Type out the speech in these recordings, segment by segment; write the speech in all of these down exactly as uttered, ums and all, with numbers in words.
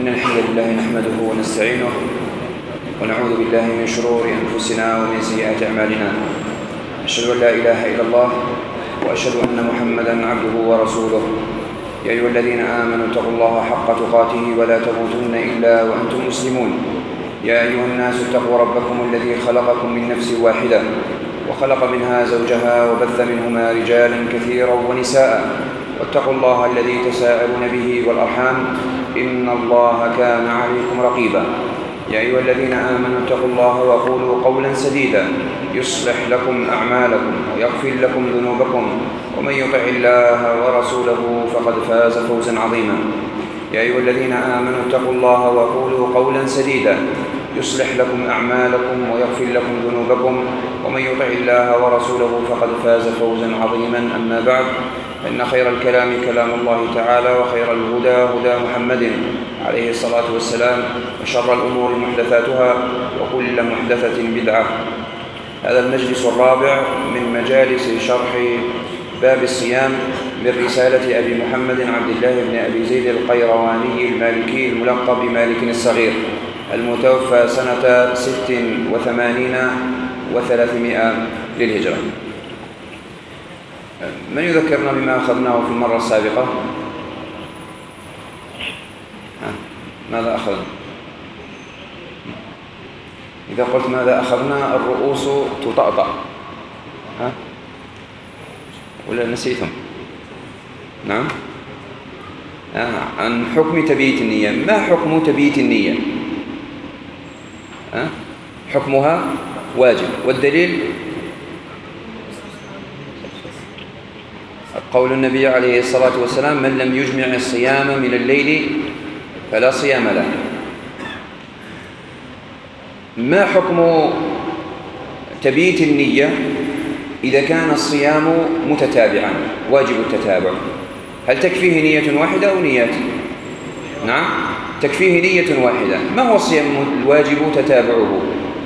إن الحمد لله نحمده ونستعينه ونعوذ بالله من شرور أنفسنا ومن سيئات أعمالنا. أشهد أن لا إله إلا الله وأشهد أن محمدًا عبده ورسوله. يا أيها الذين آمنوا اتقوا الله حق تقاته ولا تموتن إلا وأنتم مسلمون. يا أيها الناس اتقوا ربكم الذي خلقكم من نفس واحدة وخلق منها زوجها وبث منهما رجالا كثيرا ونساء، واتقوا الله الذي تساءلون به والأرحام إن الله كان عليكم رقيبا. يا أيها الذين آمنوا اتقوا الله وقولوا قولا سديدا يصلح لكم أعمالكم ويغفر لكم ذنوبكم، ومن يطع الله ورسوله فقد فاز فوزا عظيما. يا أيها الذين آمنوا اتقوا الله وقولوا قولا سديدا يصلح لكم أعمالكم ويغفر لكم ذنوبكم، ومن يطع الله ورسوله فقد فاز فوزا عظيما. أما بعد، فإن خير الكلام كلام الله تعالى، وخير الهدى هدى محمد عليه الصلاة والسلام، وشر الأمور محدثاتها، وكل محدثة بدعة. هذا المجلس الرابع من مجالس شرح باب الصيام من رسالة أبي محمد عبد الله بن أبي زيد القيرواني المالكي الملقب بمالك الصغير، المتوفى سنة ست وثمانين وثلاثمائة للهجرة. من يذكرنا بما أخذناه في المرة السابقة؟ ماذا أخذنا؟ إذا قلت ماذا أخذنا الرؤوس تطأطأ، ها؟ ولا نسيتم؟ نعم؟ آه. عن حكم تبييت النية. ما حكم تبييت النية؟ آه؟ حكمها واجب، والدليل قول النبي عليه الصلاة والسلام: من لم يجمع الصيام من الليل فلا صيام له. ما حكم تبييت النية إذا كان الصيام متتابعا واجب التتابع؟ هل تكفيه نية واحدة أو نيات؟ نعم، تكفيه نية واحدة. ما هو الصيام الواجب تتابعه؟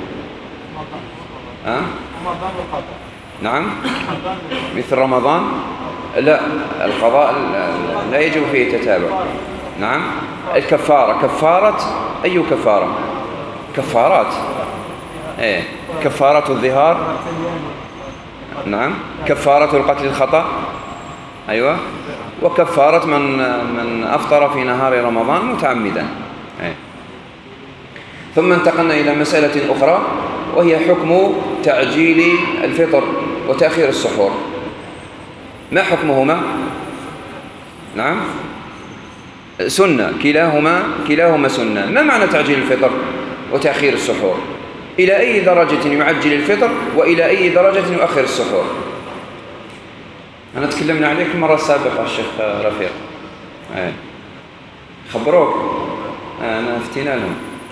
أه؟ نعم، مثل رمضان؟ لا، القضاء لا يجب فيه تتابع. نعم، الكفارة. كفارة أي كفارة؟ كفارات. إيه، كفارة الظهار. نعم، كفارة القتل الخطأ. أيوة، وكفارة من من أفطر في نهار رمضان متعمدا. إيه. ثم انتقلنا إلى مسألة أخرى، وهي حكم تعجيل الفطر وتأخير السحور. ما حكمهما؟ نعم، سنة، كلاهما كلاهما سنة. ما معنى تعجيل الفطر وتأخير السحور؟ إلى أي درجة يعجل الفطر وإلى أي درجة يؤخر السحور؟ أنا تكلمنا عليك المرة السابقة الشيخ رفيق. أيه. خبروك، أنا افتينا لهم.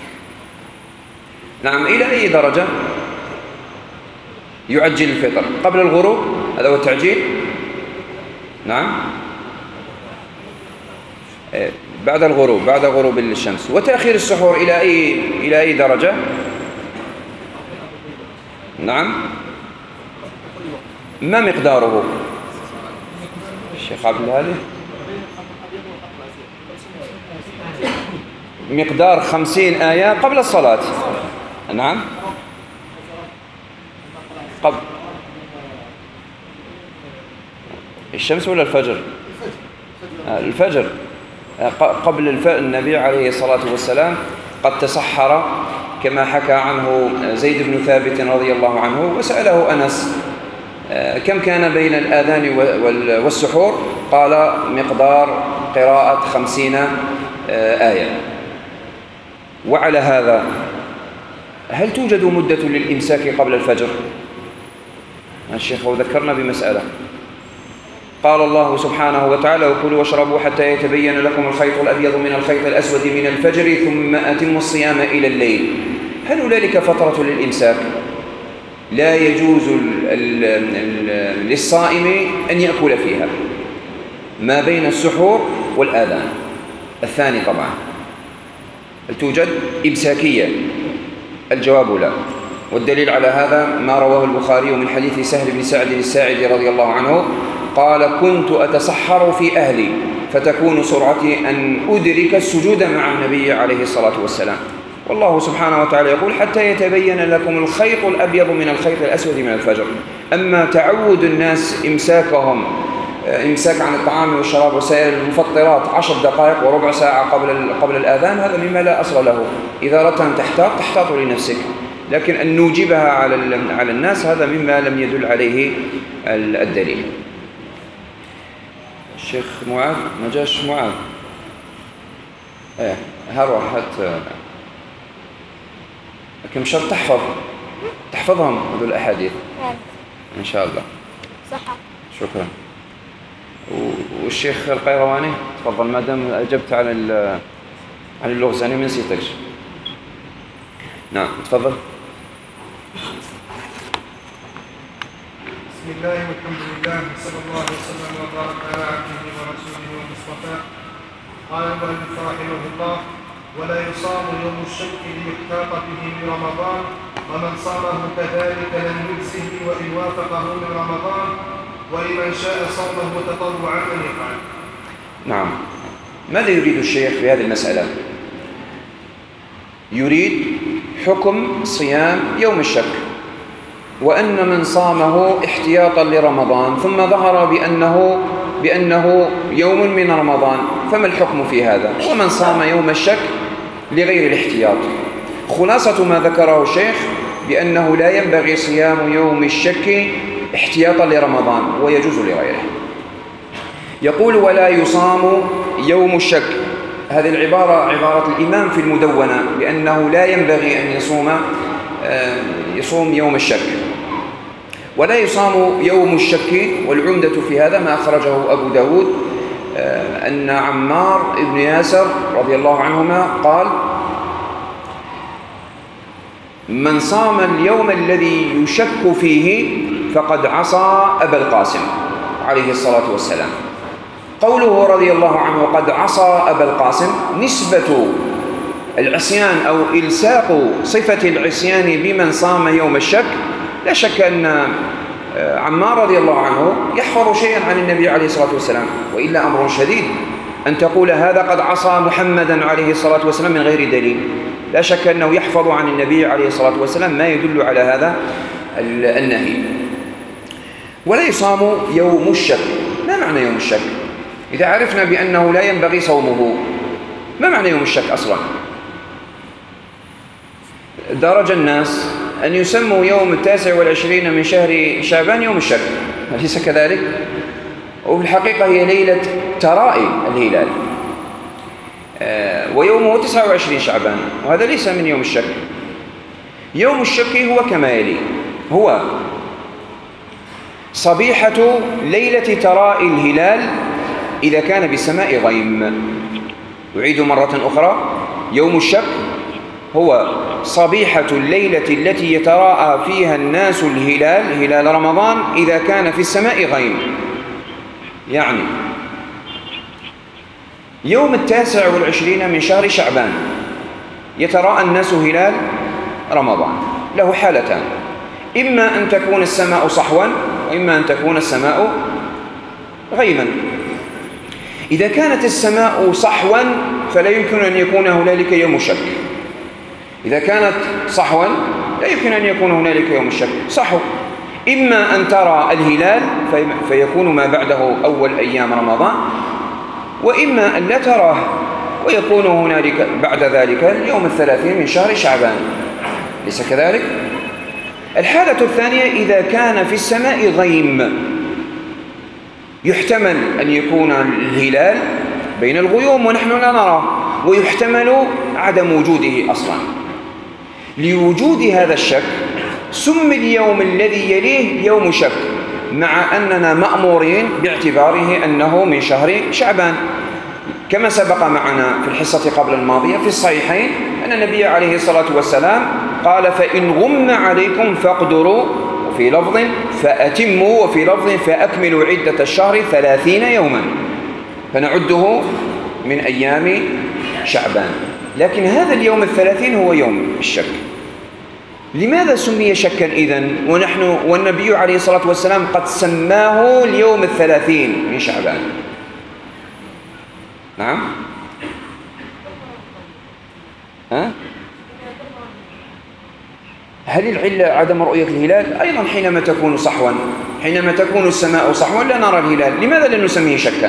نعم، إلى أي درجة يعجل الفطر؟ قبل الغروب، هذا هو التعجيل. نعم، أيه. بعد الغروب، بعد غروب الشمس. وتأخير السحور إلى أي إلى أي درجة؟ نعم، ما مقداره؟ الشيخ عبد الهادي، مقدار خمسين آية قبل الصلاة. نعم، قبل الشمس ولا الفجر؟ الفجر. قبل الفجر. النبي عليه الصلاة والسلام قد تسحر كما حكى عنه زيد بن ثابت رضي الله عنه، وسأله أنس: كم كان بين الآذان والسحور؟ قال: مقدار قراءة خمسين آية. وعلى هذا، هل توجد مدة للإمساك قبل الفجر؟ الشيخ ذكرنا بمسألة. قال الله سبحانه وتعالى: وكلوا واشربوا حتى يتبين لكم الخيط الأبيض من الخيط الأسود من الفجر ثم أتموا الصيام إلى الليل. هل هنالك فترة للإمساك؟ لا يجوز للصائم أن يأكل فيها ما بين السحور والآذان. الثاني طبعا، هل توجد إمساكية؟ الجواب لا. والدليل على هذا ما رواه البخاري من حديث سهل بن سعد الساعدي رضي الله عنه قال: كنت أتسحر في أهلي فتكون سرعتي أن أدرك السجود مع النبي عليه الصلاة والسلام. والله سبحانه وتعالى يقول حتى يتبين لكم الخيط الأبيض من الخيط الأسود من الفجر. أما تعود الناس إمساكهم إمساك عن الطعام والشراب وسائر المفطرات عشر دقائق وربع ساعة قبل قبل الآذان، هذا مما لا أصل له. إذا أردت أن تحتاط تحتاط لنفسك، لكن أن نوجبها على على الناس هذا مما لم يدل عليه الدليل. الشيخ معاذ ما جاش معاذ؟ ايه هروح حتى لكن مش شرط تحفظ تحفظهم هذول الأحاديث إن شاء الله. صح. شكرا. والشيخ القيرواني تفضل، ما دام أجبت على عن اللغز أنا ما نسيتكش. نعم تفضل. بسم الله والحمد لله صلى الله وسلم وبارك على عبده ورسوله ومصطفاه. قال المؤلف رحمه الله: ولا يصام يوم الشك ليحتاط به من رمضان، ومن صامه كذلك لم يجزه وإن وافقه من رمضان، ولمن شاء صومه تطوعا أن يفعل. نعم. ماذا يريد الشيخ في هذه المسألة؟ يريد حكم صيام يوم الشك، وأن من صامه احتياطا لرمضان ثم ظهر بأنه بأنه يوم من رمضان، فما الحكم في هذا؟ ومن صام يوم الشك لغير الاحتياط. خلاصة ما ذكره الشيخ بأنه لا ينبغي صيام يوم الشك احتياطا لرمضان ويجوز لغيره. يقول: ولا يصام يوم الشك. هذه العبارة عبارة الإمام في المدونة بأنه لا ينبغي أن يصوم يصوم يوم الشك. ولا يصام يوم الشك، والعمدة في هذا ما أخرجه أبو داود أن عمار بن ياسر رضي الله عنهما قال: من صام اليوم الذي يشك فيه فقد عصى أبا القاسم عليه الصلاة والسلام. قوله رضي الله عنه قد عصى أبا القاسم نسبة العصيان أو إلساق صفة العصيان بمن صام يوم الشك. لا شك أن عمار رضي الله عنه يحفظ شيئا عن النبي عليه الصلاة والسلام، وإلا أمر شديد أن تقول هذا قد عصى محمدا عليه الصلاة والسلام من غير دليل. لا شك أنه يحفظ عن النبي عليه الصلاة والسلام ما يدل على هذا النهي. ولا يصام يوم الشك. ما معنى يوم الشك؟ إذا عرفنا بأنه لا ينبغي صومه، ما معنى يوم الشك أصلا؟ درج الناس أن يسموا يوم التاسع والعشرين من شهر شعبان يوم الشك، أليس كذلك؟ وفي الحقيقة هي ليلة ترائي الهلال، ويومه تسعة وعشرين شعبان، وهذا ليس من يوم الشك. يوم الشك هو كما يلي: هو صبيحة ليلة ترائي الهلال إذا كان بالسماء غيم. أعيد مرة أخرى: يوم الشك هو صبيحة الليلة التي يتراءى فيها الناس الهلال، هلال رمضان، إذا كان في السماء غيم. يعني يوم التاسع والعشرين من شهر شعبان يتراءى الناس هلال رمضان، له حالتان: إما أن تكون السماء صحوا، وإما أن تكون السماء غيما. إذا كانت السماء صحوا فلا يمكن أن يكون هنالك يوم الشك. إذا كانت صحوا لا يمكن أن يكون هنالك يوم الشك. صحو إما أن ترى الهلال فيكون ما بعده أول أيام رمضان، وإما أن لا تراه ويكون هنالك بعد ذلك اليوم الثلاثين من شهر شعبان، ليس كذلك؟ الحالة الثانية: إذا كان في السماء غيم، يحتمل أن يكون الهلال بين الغيوم ونحن لا نراه، ويحتمل عدم وجوده أصلا. لوجود هذا الشك سمي اليوم الذي يليه يوم شك، مع أننا مأمورين باعتباره أنه من شهر شعبان، كما سبق معنا في الحصة قبل الماضية في الصحيحين أن النبي عليه الصلاة والسلام قال: فإن غم عليكم فاقدروا، وفي لفظ فأتموا، وفي لفظ فأكملوا عدة الشهر ثلاثين يوما، فنعده من أيام شعبان. لكن هذا اليوم الثلاثين هو يوم الشك. لماذا سمي شكا إذن ونحن والنبي عليه الصلاة والسلام قد سماه اليوم الثلاثين من شعبان؟ نعم. ها؟ هل العلة عدم رؤية الهلال؟ أيضا حينما تكون صحوا، حينما تكون السماء صحوا لا نرى الهلال، لماذا لا نسميه شكا؟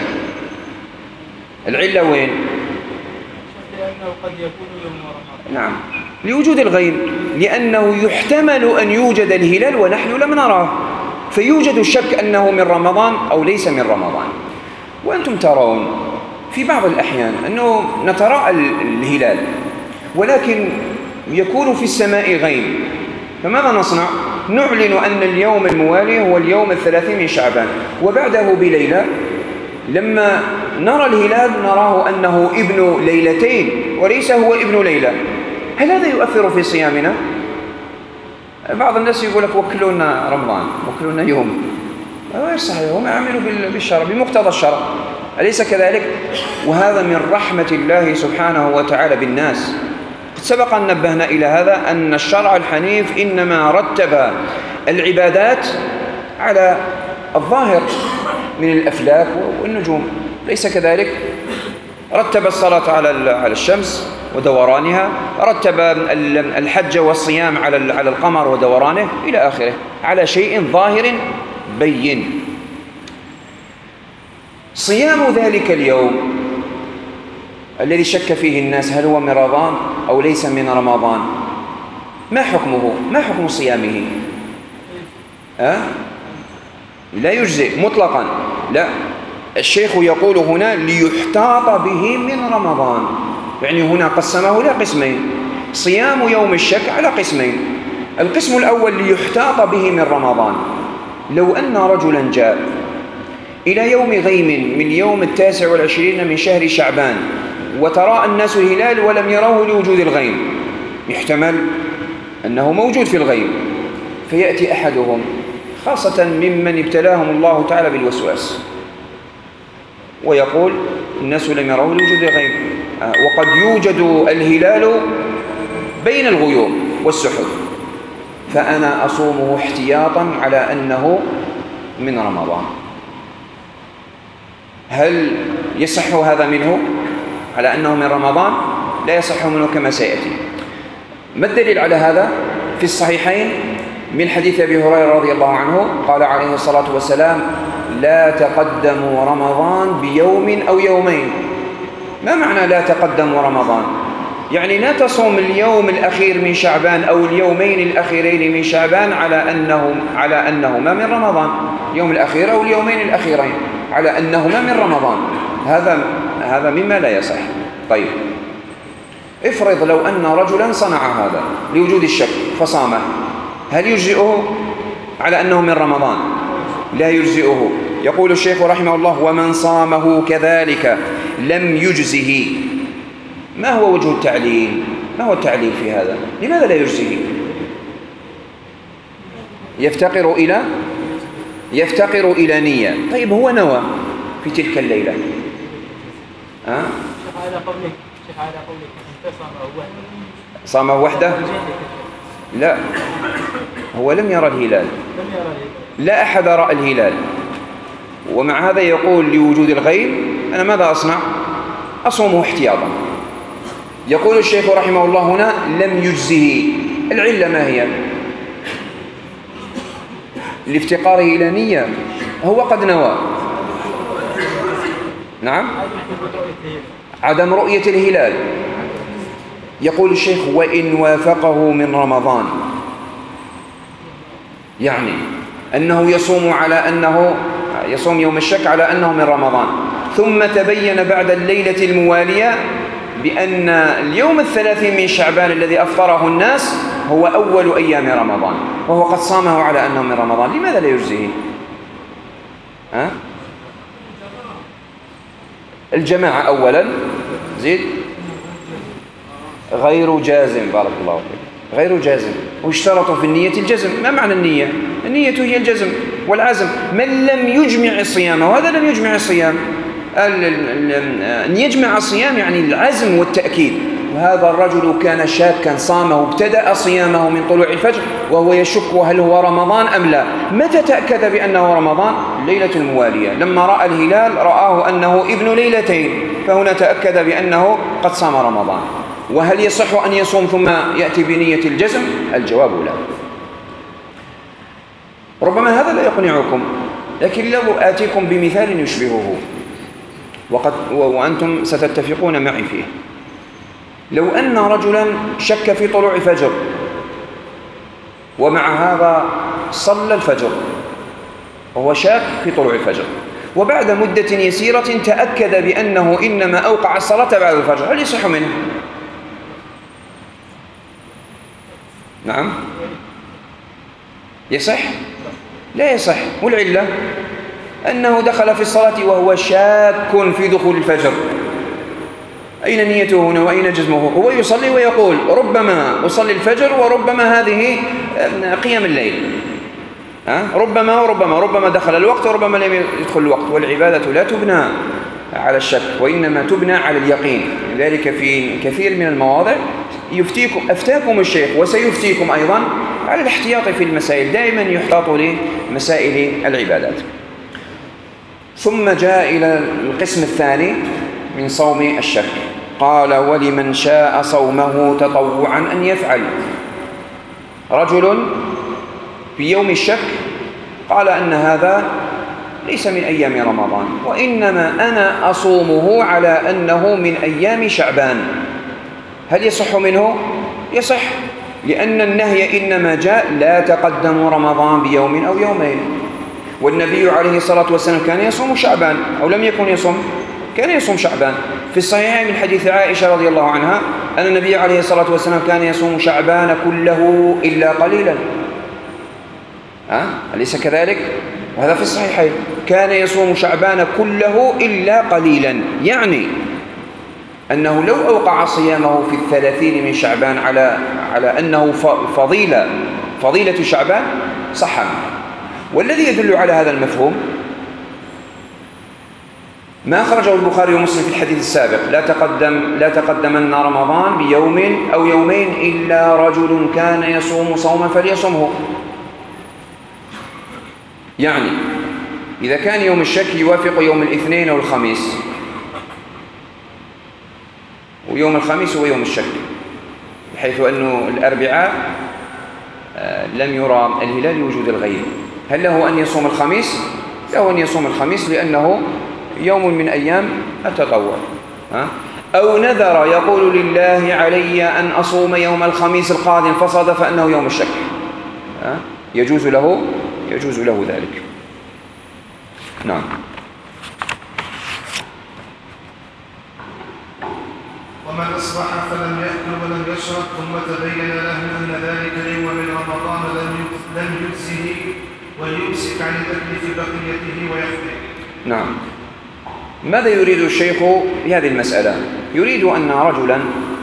العلة وين؟ لأنه قد يكون يوم رمضان. نعم، لوجود الغيم، لأنه يحتمل أن يوجد الهلال ونحن لم نراه، فيوجد الشك أنه من رمضان أو ليس من رمضان. وأنتم ترون في بعض الأحيان أنه نتراءى الهلال ولكن يكون في السماء غيم، فماذا نصنع؟ نعلن أن اليوم الموالي هو اليوم الثلاثين من شعبان، وبعده بليلة لما نرى الهلال نراه أنه ابن ليلتين وليس هو ابن ليلة. هل هذا يؤثر في صيامنا؟ بعض الناس يقول لك وكلونا رمضان، وكلونا يوم. غير صحيح، هم يعملوا بالشرع بمقتضى الشرع، أليس كذلك؟ وهذا من رحمة الله سبحانه وتعالى بالناس. سبق أن نبهنا إلى هذا، أن الشرع الحنيف إنما رتب العبادات على الظاهر من الأفلاك والنجوم، ليس كذلك؟ رتب الصلاة على على الشمس ودورانها، رتب الحج والصيام على على القمر ودورانه إلى آخره، على شيء ظاهر بين. صيام ذلك اليوم الذي شك فيه الناس هل هو من رمضان أو ليس من رمضان، ما حكمه؟ ما حكم صيامه؟ أه؟ لا يجزئ مطلقا، لا. الشيخ يقول هنا ليحتاط به من رمضان، يعني هنا قسمه إلى قسمين، صيام يوم الشك على قسمين. القسم الأول ليحتاط به من رمضان. لو أن رجلا جاء إلى يوم غيم من يوم التاسع والعشرين من شهر شعبان وتراءى الناس الهلال ولم يروه لوجود الغيم، يحتمل أنه موجود في الغيم، فيأتي أحدهم خاصة ممن ابتلاهم الله تعالى بالوسواس ويقول الناس لم يروه لوجود الغيم، وقد يوجد الهلال بين الغيوم والسحب، فأنا أصومه احتياطا على أنه من رمضان. هل يصح هذا منه على أنه من رمضان؟ لا يصح منه كما سيأتي. ما الدليل على هذا؟ في الصحيحين من حديث أبي هريرة رضي الله عنه قال عليه الصلاة والسلام: لا تقدموا رمضان بيوم أو يومين. ما معنى لا تقدموا رمضان؟ يعني لا تصوم اليوم الأخير من شعبان أو اليومين الأخيرين من شعبان على أنه على أنهما من رمضان، اليوم الأخير أو اليومين الأخيرين على أنهما من رمضان. هذا هذا مما لا يصح. طيب، افرض لو أن رجلا صنع هذا لوجود الشك فصامه، هل يجزئه على أنه من رمضان؟ لا يجزئه. يقول الشيخ رحمه الله: ومن صامه كذلك لم يجزه. ما هو وجه التعليل؟ ما هو التعليل في هذا؟ لماذا لا يجزه؟ يفتقر إلى يفتقر إلى نية. طيب، هو نوى في تلك الليلة. أه؟ شيخ على قولك شيخ على قولك أنت صامه وحده. صامه وحده؟ لا، هو لم يرى الهلال، لم يرى الهلال. لا أحد رأى الهلال، ومع هذا يقول لوجود الغيم أنا ماذا أصنع؟ أصومه احتياطا. يقول الشيخ رحمه الله هنا: لم يجزه. العلة ما هي؟ لافتقاره إلى نية، هو قد نوى. نعم، عدم رؤية الهلال. يقول الشيخ: وإن وافقه من رمضان، يعني أنه يصوم على أنه يصوم يوم الشك على أنه من رمضان، ثم تبين بعد الليلة الموالية بأن اليوم الثلاثين من شعبان الذي أفطره الناس هو أول أيام رمضان، وهو قد صامه على أنه من رمضان، لماذا لا يجزيه؟ ها؟ الجماعة أولا، زيد غير جازم. بارك الله فيك. غير جازم، واشترطوا في النية الجزم. ما معنى النية؟ النية هي الجزم والعزم. من لم يجمع الصيام، وهذا لم يجمع الصيام، أن يجمع الصيام يعني العزم والتأكيد. وهذا الرجل كان شاكا، صامه ابتدأ صيامه من طلوع الفجر وهو يشك هل هو رمضان أم لا. متى تأكد بأنه رمضان؟ الليلة الموالية، لما رأى الهلال رآه أنه ابن ليلتين، فهنا تأكد بأنه قد صام رمضان. وهل يصح أن يصوم ثم يأتي بنية الجزم؟ الجواب لا. ربما هذا لا يقنعكم، لكن لو آتيكم بمثال يشبهه وقد وأنتم ستتفقون معي فيه. لو أن رجلا شك في طلوع فجر ومع هذا صلى الفجر وهو شاك في طلوع الفجر، وبعد مدة يسيرة تأكد بأنه إنما أوقع الصلاة بعد الفجر، هل يصح منه؟ نعم يصح؟ لا يصح. والعلة أنه دخل في الصلاة وهو شاك في دخول الفجر، أين نيته هنا وأين جزمه؟ هو يصلي ويقول ربما أصلي الفجر وربما هذه قيام الليل، أه؟ ربما وربما ربما دخل الوقت وربما لم يدخل الوقت. والعبادة لا تبنى على الشك وإنما تبنى على اليقين. لذلك في كثير من المواضع يفتيكم أفتاكم الشيخ وسيفتيكم أيضا على الاحتياط في المسائل، دائما يحتاط لمسائل العبادات. ثم جاء إلى القسم الثاني من صوم الشك، قال ولمن شاء صومه تطوعا أن يفعل. رجل في يوم الشك قال أن هذا ليس من أيام رمضان وإنما أنا أصومه على أنه من أيام شعبان، هل يصح منه؟ يصح، لأن النهي إنما جاء لا تقدموا رمضان بيوم أو يومين، والنبي عليه الصلاة والسلام كان يصوم شعبان أو لم يكن يصوم؟ كان يصوم شعبان. في الصحيح من حديث عائشة رضي الله عنها أن النبي عليه الصلاة والسلام كان يصوم شعبان كله إلا قليلا، أه؟ أليس كذلك؟ وهذا في الصحيحين، كان يصوم شعبان كله إلا قليلا، يعني أنه لو أوقع صيامه في الثلاثين من شعبان على على أنه فضيلة فضيلة شعبان صح. والذي يدل على هذا المفهوم ما أخرجه البخاري ومسلم في الحديث السابق: لا تقدم لا تقدمن رمضان بيوم أو يومين إلا رجل كان يصوم صوما فليصمه. يعني إذا كان يوم الشك يوافق يوم الاثنين أو الخميس، ويوم الخميس هو يوم الشك، بحيث أنه الأربعاء لم يرى الهلال لوجود الغيب، هل له أن يصوم الخميس؟ له أن يصوم الخميس لأنه يوم من أيام التطوع. أو نذر يقول لله علي أن أصوم يوم الخميس القادم فصادف أنه يوم الشك، يجوز له يجوز له ذلك. نعم. ومن أصبح فلم يأكل ولم يشرب ثم تبين له أن ذلك اليوم من رمضان لم يجزه ويمسك عن الأكل في بقيته ويفطر. نعم. ماذا يريد الشيخ في هذه المسألة؟ يريد أن رجلا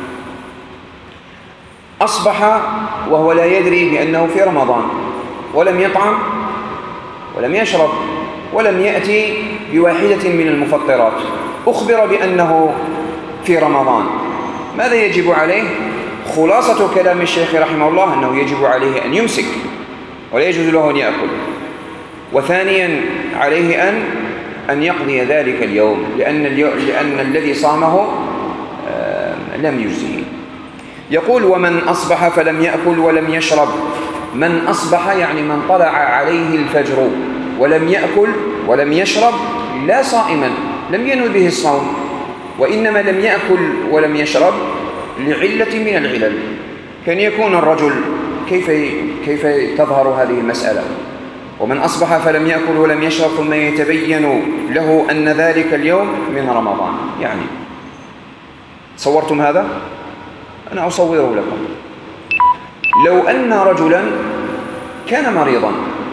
أصبح وهو لا يدري بأنه في رمضان، ولم يطعم ولم يشرب ولم يأتي بواحدة من المفطرات، أخبر بأنه في رمضان، ماذا يجب عليه؟ خلاصة كلام الشيخ رحمه الله أنه يجب عليه أن يمسك ولا يجوز له أن يأكل، وثانيا عليه أن أن يقضي ذلك اليوم لأن, اليوم لأن الذي صامه لم يجزه. يقول ومن أصبح فلم يأكل ولم يشرب. من أصبح يعني من طلع عليه الفجر ولم يأكل ولم يشرب، لا صائما، لم ينوي به الصوم، وإنما لم يأكل ولم يشرب لعلة من العلل. كان يكون الرجل كيف كيف تظهر هذه المسألة؟ ومن أصبح فلم يأكل ولم يشرب ثم يتبين له أن ذلك اليوم من رمضان، يعني صورتم هذا؟ أنا أصوره لكم. لو أن رجلا كان مريضا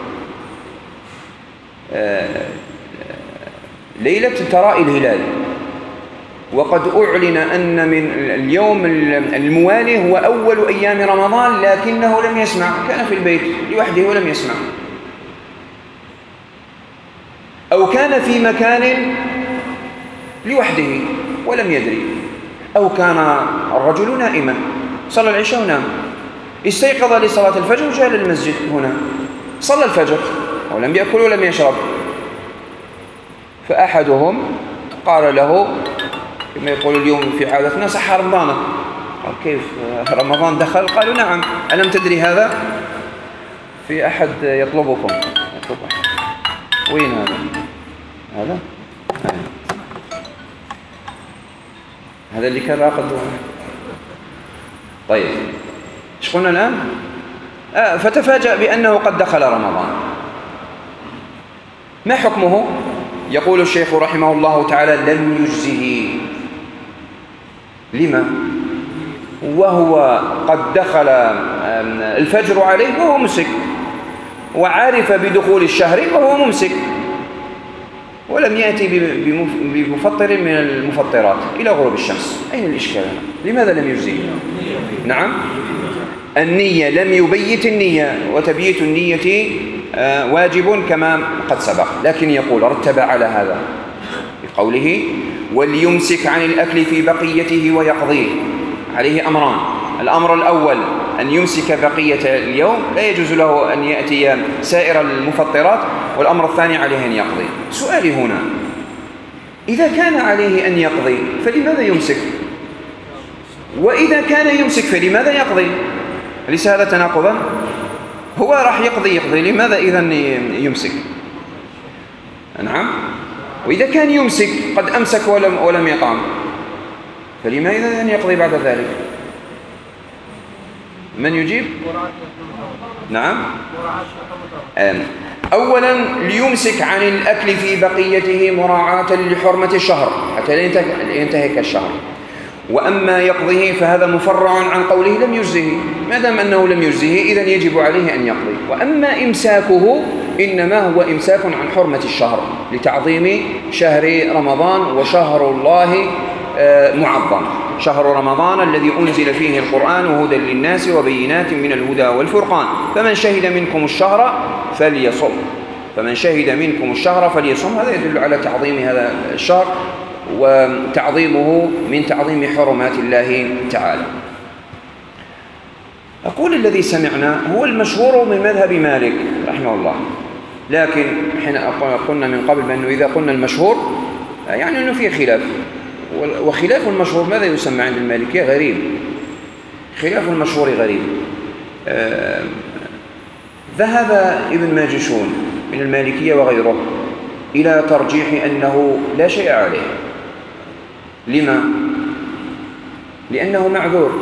ليلة تراء الهلال وقد أعلن أن من اليوم الموالي هو أول أيام رمضان، لكنه لم يسمع، كان في البيت لوحده ولم يسمع، أو كان في مكان لوحده ولم يدري، أو كان الرجل نائما صلى العشاء ونام، استيقظ لصلاة الفجر وجاء للمسجد هنا صلى الفجر ولم يأكل ولم يشرب، فأحدهم قال له كما يقول اليوم في عادتنا صح رمضانه. قال كيف رمضان دخل؟ قالوا نعم. ألم تدري هذا؟ في أحد يطلبكم. يطلب أحد. وين هذا؟ هذا؟ هذا هذا اللي كان راقد. طيب ايش قلنا الآن؟ آه فتفاجأ بأنه قد دخل رمضان. ما حكمه؟ يقول الشيخ رحمه الله تعالى لم يجزه. لما؟ وهو قد دخل الفجر عليه وهو ممسك، وعرف بدخول الشهر وهو ممسك، ولم يأتي بمفطر من المفطرات إلى غروب الشمس. أين الإشكال؟ لماذا لم يجزيه؟ نعم، النية لم يبيت النية، وتبييت النية واجب كما قد سبق، لكن يقول رتب على هذا بقوله وليمسك عن الأكل في بقيته ويقضيه. عليه أمران: الأمر الأول أن يمسك بقية اليوم، لا يجوز له أن يأتي سائر المفطرات، والأمر الثاني عليه أن يقضي. سؤالي هنا: إذا كان عليه أن يقضي فلماذا يمسك؟ وإذا كان يمسك فلماذا يقضي؟ أليس هذا تناقضا؟ هو راح يقضي يقضي لماذا إذن يمسك؟ نعم. وإذا كان يمسك قد أمسك ولم, ولم يطعم فلماذا أن يقضي بعد ذلك؟ من يجيب؟ نعم. أولا ليمسك عن الأكل في بقيته مراعاة لحرمة الشهر حتى لا ينتهك الشهر. وأما يقضيه فهذا مفرع عن قوله لم يجزه. ما دام أنه لم يجزه إذن يجب عليه أن يقضي. وأما إمساكه إنما هو إمساك عن حرمة الشهر لتعظيم شهر رمضان، وشهر الله معظم، شهر رمضان الذي أنزل فيه القرآن هدى للناس وبينات من الهدى والفرقان. فمن شهد منكم الشهر فليصم فمن شهد منكم الشهر فليصم. هذا يدل على تعظيم هذا الشهر وتعظيمه من تعظيم حرمات الله تعالى. أقول الذي سمعنا هو المشهور من مذهب مالك رحمه الله، لكن حين قلنا من قبل بأنه إذا قلنا المشهور يعني أنه فيه خلاف، وخلاف المشهور ماذا يسمى عند المالكية؟ غريب. خلاف المشهور غريب. آه ذهب ابن ماجشون من المالكية وغيره إلى ترجيح أنه لا شيء عليه. لما؟ لأنه معذور،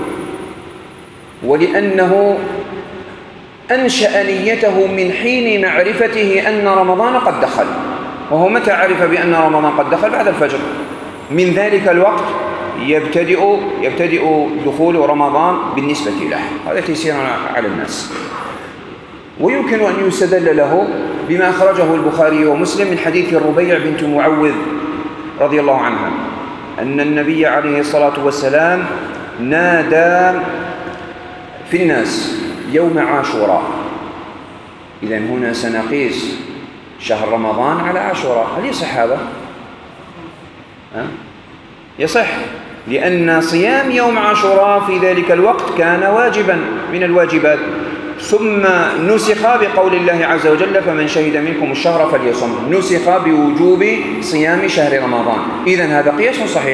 ولأنه أنشأ نيته من حين معرفته أن رمضان قد دخل. وهو متى عرف بأن رمضان قد دخل؟ بعد الفجر. من ذلك الوقت يبتدئ يبتدئ دخول رمضان بالنسبة له. هذا تيسير على الناس. ويمكن أن يستدل له بما أخرجه البخاري ومسلم من حديث الربيع بنت معوذ رضي الله عنها أن النبي عليه الصلاة والسلام نادى في الناس يوم عاشوراء. إذن هنا سنقيس شهر رمضان على عاشوراء. هل يصح هذا؟ أه؟ يصح، لأن صيام يوم عاشوراء في ذلك الوقت كان واجبا من الواجبات، ثم نسخ بقول الله عز وجل فمن شهد منكم الشهر فليصم، نسخ بوجوب صيام شهر رمضان. إذن هذا قياس صحيح.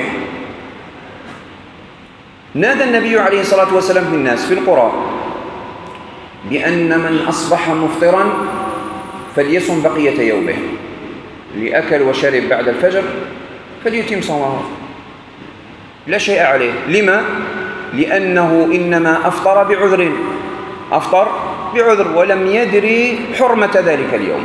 نادى النبي عليه الصلاة والسلام في الناس في القرى بأن من أصبح مفطرا فليصم بقية يومه، لأكل وشرب بعد الفجر فليتم صومه لا شيء عليه. لما؟ لأنه إنما أفطر بعذر أفطر بعذر ولم يدري حرمة ذلك اليوم.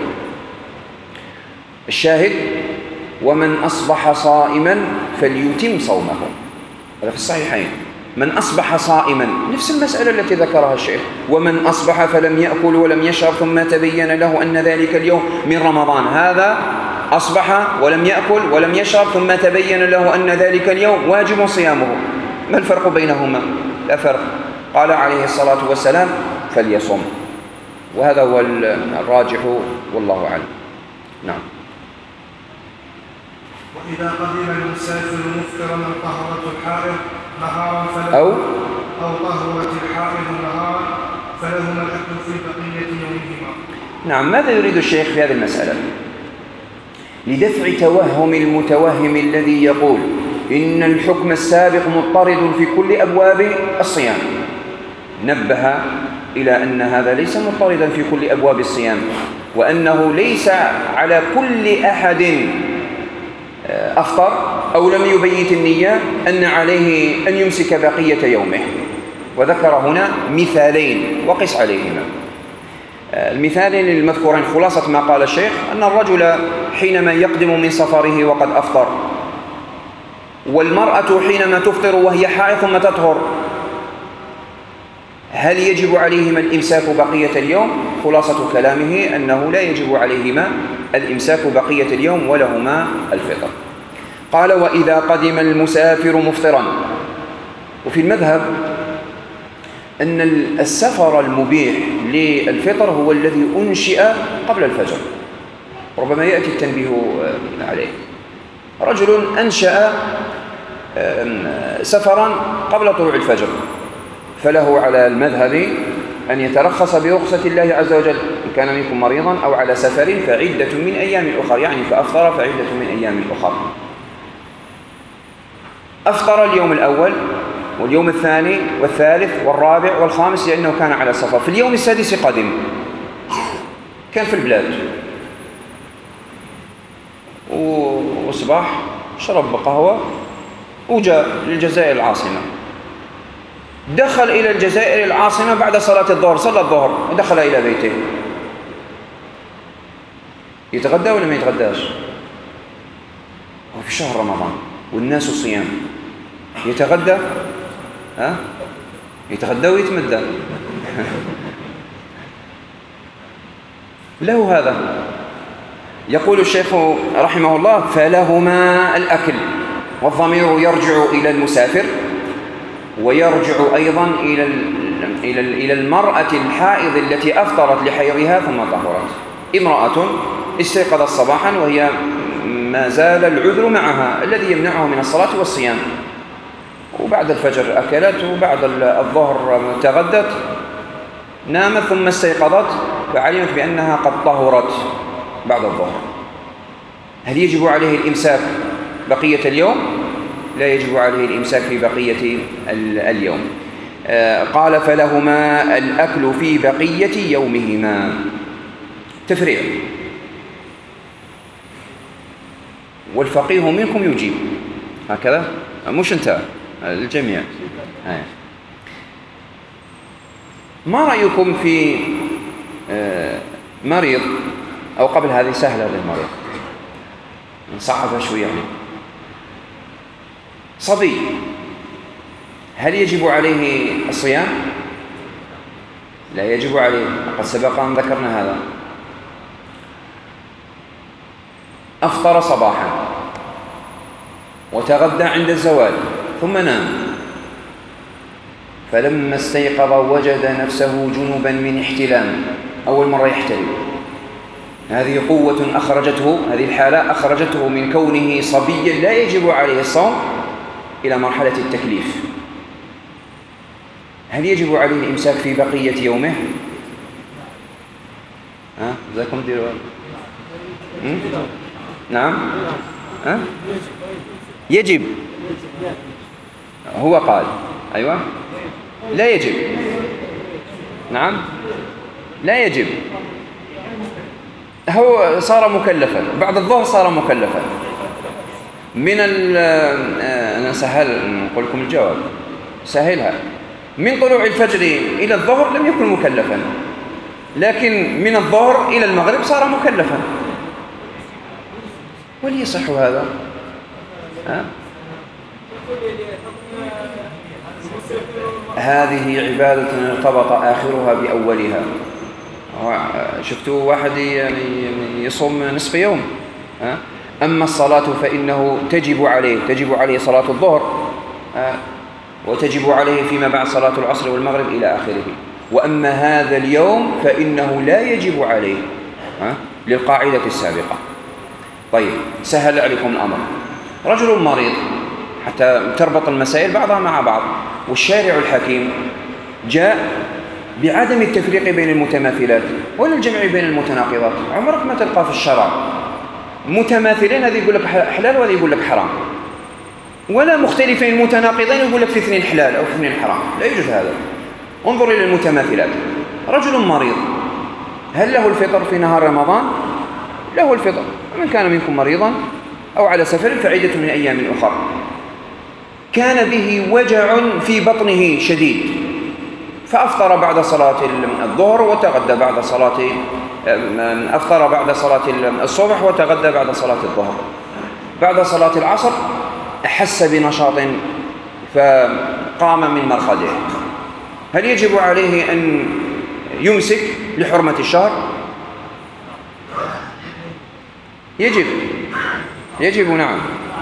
الشاهد ومن أصبح صائما فليتم صومه. هذا في الصحيحين. من أصبح صائما، نفس المسألة التي ذكرها الشيخ. ومن أصبح فلم يأكل ولم يشرب ثم تبين له أن ذلك اليوم من رمضان، هذا أصبح ولم يأكل ولم يشرب ثم تبين له أن ذلك اليوم واجب صيامه. ما الفرق بينهما؟ لا فرق. قال عليه الصلاة والسلام فليصم، وهذا هو الراجح والله أعلم. نعم. وإذا قدم المسافر مفطرا أو طهرت الحائض نهارا فله أو أو طهرت الحائض نهارا فلهما الأكل في بقية يومهما. نعم. ماذا يريد الشيخ في هذه المسألة؟ لدفع توهم المتوهم الذي يقول إن الحكم السابق مضطرد في كل أبواب الصيام، نبه إلى أن هذا ليس مضطردا في كل أبواب الصيام، وأنه ليس على كل أحد أفطر أو لم يبيت النية أن عليه أن يمسك بقية يومه. وذكر هنا مثالين وقس عليهما. المثالين المذكورين خلاصة ما قال الشيخ أن الرجل حينما يقدم من سفره وقد أفطر، والمرأة حينما تفطر وهي حائض ثم تطهر، هل يجب عليهما الإمساك بقية اليوم؟ خلاصة كلامه أنه لا يجب عليهما الإمساك بقية اليوم ولهما الفطر. قال: وإذا قدم المسافر مفطرا. وفي المذهب أن السفر المبيح للفطر هو الذي أنشئ قبل الفجر، ربما يأتي التنبيه عليه. رجل أنشأ سفرا قبل طلوع الفجر، فله على المذهب أن يترخص برخصة الله عز وجل، إن كان منكم مريضا أو على سفر فعدة من أيام أخر، يعني فأفطر فعدة من أيام أخر. أفطر اليوم الأول واليوم الثاني والثالث والرابع والخامس لأنه كان على سفر. في اليوم السادس قدم، كان في البلاد وصباح شرب قهوة وجاء للجزائر العاصمة، دخل إلى الجزائر العاصمة بعد صلاة الظهر، صلى الظهر ودخل إلى بيته. يتغدى ولا ما يتغداش؟ وفي شهر رمضان والناس صيام، يتغدى؟ ها؟ يتغدى ويتمدى. له هذا. يقول الشيخ رحمه الله: فلهما الأكل، والضمير يرجع إلى المسافر، ويرجع أيضا إلى إلى إلى المرأة الحائض التي أفطرت لحيضها ثم طهرت. امرأة استيقظت صباحا وهي ما زال العذر معها الذي يمنعه من الصلاة والصيام، وبعد الفجر أكلت، وبعد الظهر تغدت، نامت ثم استيقظت فعلمت بأنها قد طهرت بعد الظهر. هل يجب عليه الإمساك بقية اليوم؟ لا يجب عليه الإمساك في بقية اليوم. قال: فلهما الأكل في بقية يومهما. تفريع. والفقيه منكم يجيب هكذا، مش انت، الجميع. ما رأيكم في مريض، أو قبل هذه سهلة للمريض، نصعبها شوي يعني، صبي، هل يجب عليه الصيام؟ لا يجب عليه، قد سبق أن ذكرنا هذا. أفطر صباحا وتغدى عند الزوال ثم نام، فلما استيقظ وجد نفسه جنبا من احتلام، أول مرة يحتلم. هذه قوة أخرجته، هذه الحالة أخرجته من كونه صبيا لا يجب عليه الصوم إلى مرحلة التكليف. هل يجب عليه الإمساك في بقية يومه؟ ها؟ ذاكم ديروا. نعم؟ ها؟ يجب. هو قال أيوة لا يجب. نعم لا يجب. هو صار مكلفا بعد الظهر، صار مكلفا من ال أنا سهل نقول لكم الجواب، سهلها. من طلوع الفجر إلى الظهر لم يكن مكلفا، لكن من الظهر إلى المغرب صار مكلفا. ولي يصح هذا؟ ها؟ هذه عبادة ارتبط آخرها بأولها. شفتوا واحد يصوم نصف يوم، ها؟ أما الصلاة فإنه تجب عليه تجب عليه صلاة الظهر، ها؟ وتجب عليه فيما بعد صلاة العصر والمغرب إلى آخره. وأما هذا اليوم فإنه لا يجب عليه، ها؟ للقاعدة السابقة. طيب، سهل عليكم الأمر. رجل مريض، حتى تربط المسائل بعضها مع بعض، والشارع الحكيم جاء بعدم التفريق بين المتماثلات ولا الجمع بين المتناقضات. عمرك ما تلقى في الشرع متماثلين، هذا يقول لك حلال وهذا يقول لك حرام، ولا مختلفين متناقضين يقول لك في اثنين حلال أو في اثنين حرام، لا يوجد هذا. انظر إلى المتماثلات. رجل مريض، هل له الفطر في نهار رمضان؟ له الفطر. ومن كان منكم مريضا أو على سفر فعدة من أيام أخرى. كان به وجع في بطنه شديد فأفطر بعد صلاة الظهر وتغدى بعد صلاة أفطر بعد صلاة الصبح وتغدى بعد صلاة الظهر. بعد صلاة العصر أحس بنشاط فقام من مرقده. هل يجب عليه أن يمسك لحرمة الشهر؟ يجب يجب نعم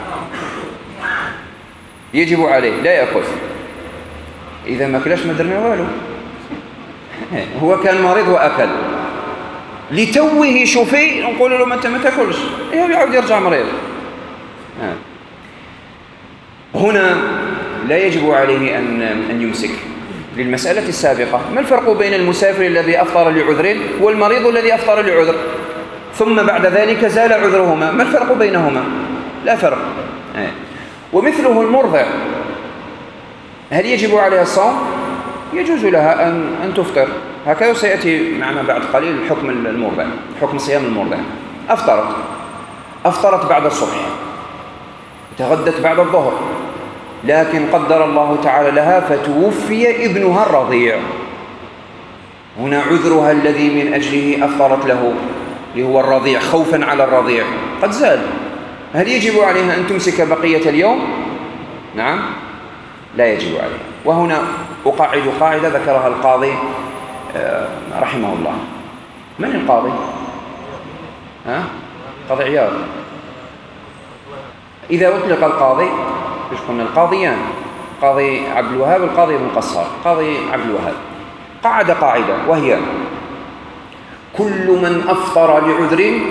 يجب عليه، لا يأكل. إذا ما أكلش ما درنا والو. هو كان مريض وأكل، لتوه شوفي نقول له ما أنت ما تأكلش، يعود يرجع مريض. هنا لا يجب عليه أن أن يمسك. للمسألة السابقة، ما الفرق بين المسافر الذي أفطر لعذر والمريض الذي أفطر لعذر ثم بعد ذلك زال عذرهما؟ ما الفرق بينهما؟ لا فرق. ومثله المرضع، هل يجب عليها الصوم؟ يجوز لها أن أن تفطر. هكذا سيأتي معنا بعد قليل حكم المرضع، حكم صيام المرضع. أفطرت أفطرت بعد الصبح، تغدت بعد الظهر، لكن قدر الله تعالى لها فتوفي ابنها الرضيع. هنا عذرها الذي من أجله أفطرت له اللي هو الرضيع خوفا على الرضيع قد زال. هل يجب عليها أن تمسك بقية اليوم؟ نعم، لا يجب عليها. وهنا أقاعد قاعدة ذكرها القاضي رحمه الله. من القاضي؟ ها؟ قاضي عياض. إذا أطلق القاضي، إيش قلنا؟ القاضيان، قاضي عبد الوهاب والقاضي ابن قصار. قاضي عبد الوهاب قاعدة قاعدة وهي: كل من أفطر لعذر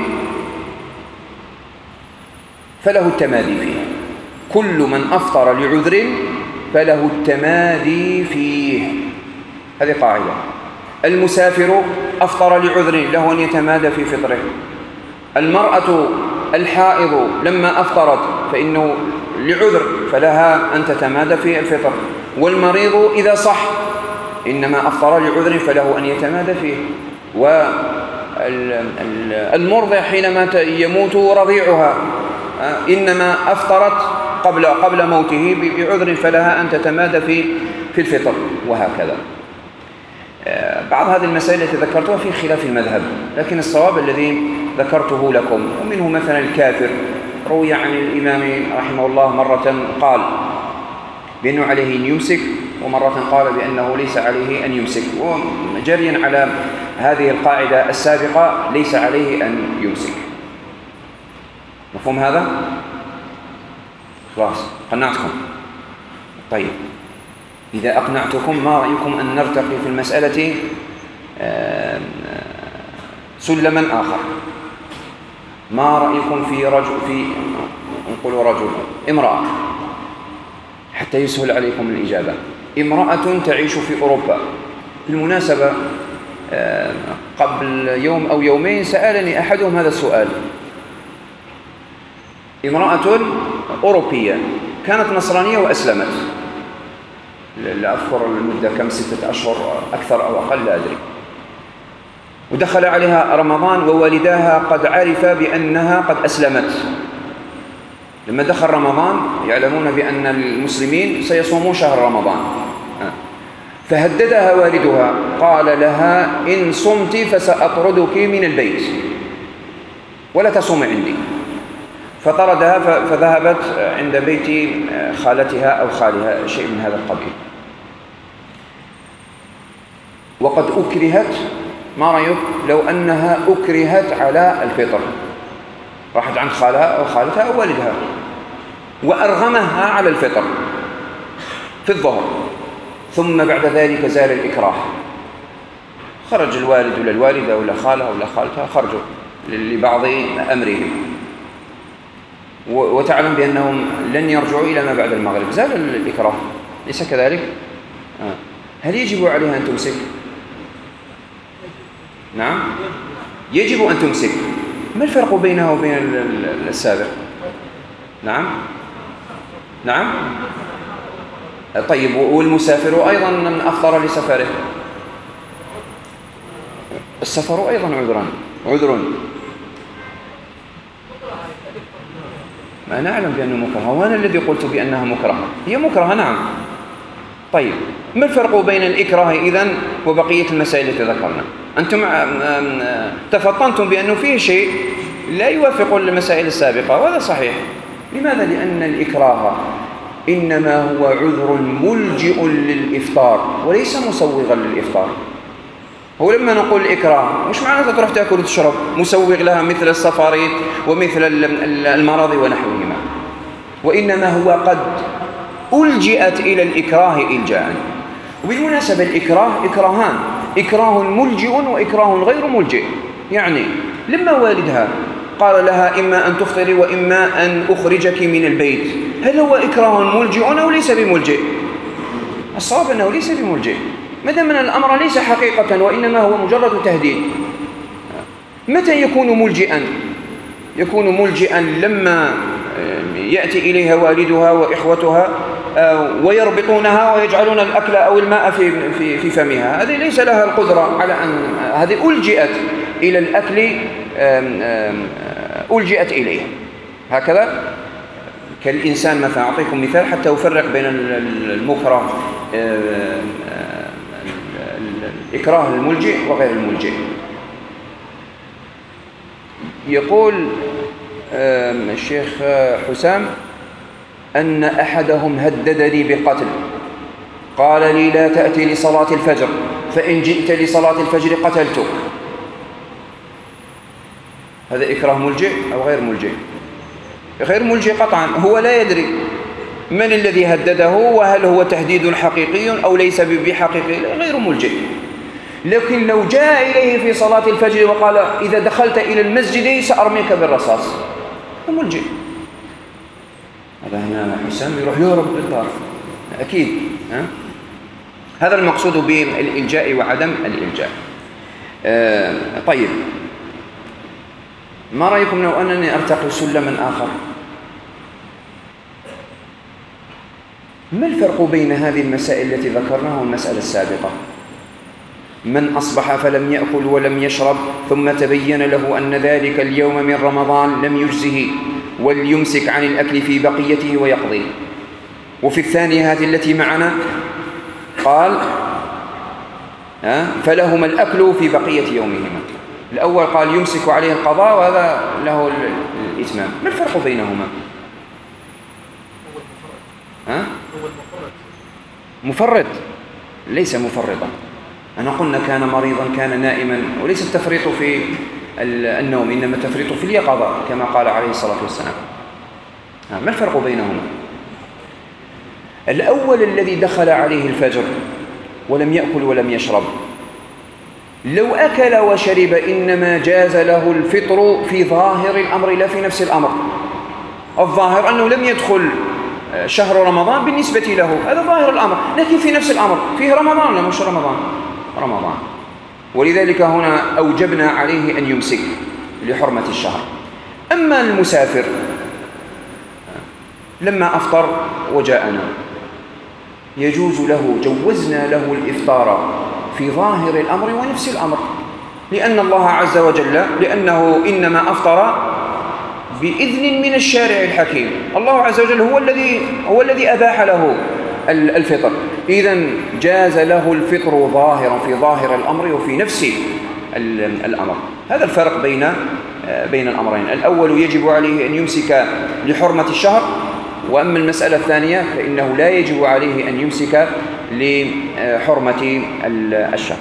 فله التمادي فيه. كل من أفطر لعذر فله التمادي فيه. هذه قاعدة. المسافر أفطر لعذر له أن يتمادى في فطره. المرأة الحائض لما أفطرت فإنه لعذر فلها أن تتمادى في الفطر. والمريض إذا صح إنما أفطر لعذر فله أن يتمادى فيه. والمرضع حينما يموت رضيعها إنما أفطرت قبل قبل موته بعذر فلها أن تتمادى في في الفطر، وهكذا. بعض هذه المسائل التي ذكرتها في خلاف المذهب، لكن الصواب الذي ذكرته لكم. ومنه مثلا الكافر، روي عن الإمام رحمه الله مرة قال بأنه عليه أن يمسك، ومرة قال بأنه ليس عليه أن يمسك، وجريا على هذه القاعدة السابقة ليس عليه أن يمسك. مفهوم هذا؟ خلاص قنعتكم؟ طيب، إذا أقنعتكم ما رأيكم أن نرتقي في المسألة سلما آخر؟ ما رأيكم في رجل، في نقول رجل، امرأة، حتى يسهل عليكم الإجابة. امرأة تعيش في أوروبا. بالمناسبة قبل يوم أو يومين سألني أحدهم هذا السؤال. امرأة أوروبية كانت نصرانية وأسلمت، لا أذكر المدة كم، ستة أشهر أكثر أو أقل لا أدري. ودخل عليها رمضان ووالداها قد عرف بأنها قد أسلمت. لما دخل رمضان يعلمون بأن المسلمين سيصومون شهر رمضان، فهددها والدها، قال لها: إن صمت فسأطردك من البيت ولا تصوم عندي. فطردها فذهبت عند بيت خالتها أو خالها، شيء من هذا القبيل. وقد أكرهت، ما رأيك لو أنها أكرهت على الفطر؟ راحت عند خالها أو خالتها أو والدها وأرغمها على الفطر في الظهر، ثم بعد ذلك زال الإكراه، خرج الوالد ولا الوالدة ولا خالها ولا خالتها، خرجوا لبعض أمرهم، وتعلم بأنهم لن يرجعوا إلى ما بعد المغرب، زال الإكراه، ليس كذلك؟ آه. هل يجب عليها أن تمسك؟ نعم، يجب أن تمسك. ما الفرق بينها وبين السابق؟ نعم، نعم. طيب والمسافر أيضا من أفطر لسفره، السفر أيضا عذرا عذر ما نعلم بأنه مكره، وأنا الذي قلت بأنها مكرهة، هي مكرهة نعم. طيب ما الفرق بين الإكراه إذن وبقية المسائل التي ذكرنا؟ أنتم تفطنتم بأنه فيه شيء لا يوافق المسائل السابقة، وهذا صحيح. لماذا؟ لأن الإكراه إنما هو عذر ملجئ للإفطار وليس مسوغا للإفطار. هو لما نقول الإكراه مش معناته تروح تأكل وتشرب مسوغ لها مثل السفر ومثل المرض ونحوهما، وإنما هو قد ألجئت إلى الإكراه إلجاء. وبالمناسبة الإكراه إكراهان، إكراه ملجئ وإكراه غير ملجئ. يعني لما والدها قال لها إما أن تفطري وإما أن أخرجك من البيت، هل هو إكراه ملجئ أو ليس بملجئ؟ الصواب أنه ليس بملجئ، ما دام أن الأمر ليس حقيقة وإنما هو مجرد تهديد. متى يكون ملجئا؟ يكون ملجئا لما يأتي إليها والدها وإخوتها ويربطونها ويجعلون الأكل أو الماء في في في فمها، هذه ليس لها القدرة على أن هذه ألجئت إلى الأكل، ألجئت إليه. هكذا كالإنسان مثلا، أعطيكم مثال حتى أفرق بين المكره، الإكراه الملجئ وغير الملجئ. يقول الشيخ حسام أن أحدهم هددني بالقتل، قال لي لا تأتي لصلاة الفجر فإن جئت لصلاة الفجر قتلتك. هذا إكراه ملجئ أو غير ملجئ؟ غير ملجئ قطعا. هو لا يدري من الذي هدده وهل هو تهديد حقيقي أو ليس بحقيقي، غير ملجئ. لكن لو جاء إليه في صلاة الفجر وقال إذا دخلت إلى المسجد سأرميك بالرصاص، هو ملجئ. هذا هنا حسام يروح يهرب بالطار أكيد. ها؟ هذا المقصود بالإلجاء وعدم الإلجاء. آه طيب، ما رأيكم لو أنني أرتقي سلما آخر؟ ما الفرق بين هذه المسائل التي ذكرناها والمسألة السابقة؟ من أصبح فلم يأكل ولم يشرب ثم تبين له أن ذلك اليوم من رمضان لم يجزه وليمسك عن الأكل في بقيته ويقضي. وفي الثانية هذه التي معنا قال فلهما الأكل في بقية يومهما. الأول قال يمسك عليه القضاء وهذا له الإتمام. ما الفرق بينهما؟ ها؟ مفرط ليس مفرطا. أنا قلنا كان مريضا كان نائما، وليس التفريط في النوم إنما التفريط في اليقظة كما قال عليه الصلاة والسلام. ما الفرق بينهما؟ الأول الذي دخل عليه الفجر ولم يأكل ولم يشرب، لو أكل وشرب إنما جاز له الفطر في ظاهر الأمر لا في نفس الأمر. الظاهر أنه لم يدخل شهر رمضان بالنسبة له، هذا ظاهر الأمر، لكن في نفس الأمر فيه رمضان ولا مش رمضان؟ رمضان. ولذلك هنا أوجبنا عليه أن يمسك لحرمة الشهر. أما المسافر لما أفطر وجاءنا يجوز له، جوزنا له الإفطار في ظاهر الأمر ونفس الأمر، لأن الله عز وجل لأنه إنما أفطر بإذن من الشارع الحكيم. الله عز وجل هو الذي هو الذي أباح له الفطر، إذن جاز له الفطر ظاهرا في ظاهر الأمر وفي نفس الأمر. هذا الفرق بين بين الأمرين. الأول يجب عليه أن يمسك لحرمة الشهر، وأما المسألة الثانية فإنه لا يجب عليه أن يمسك لحرمة الشهر.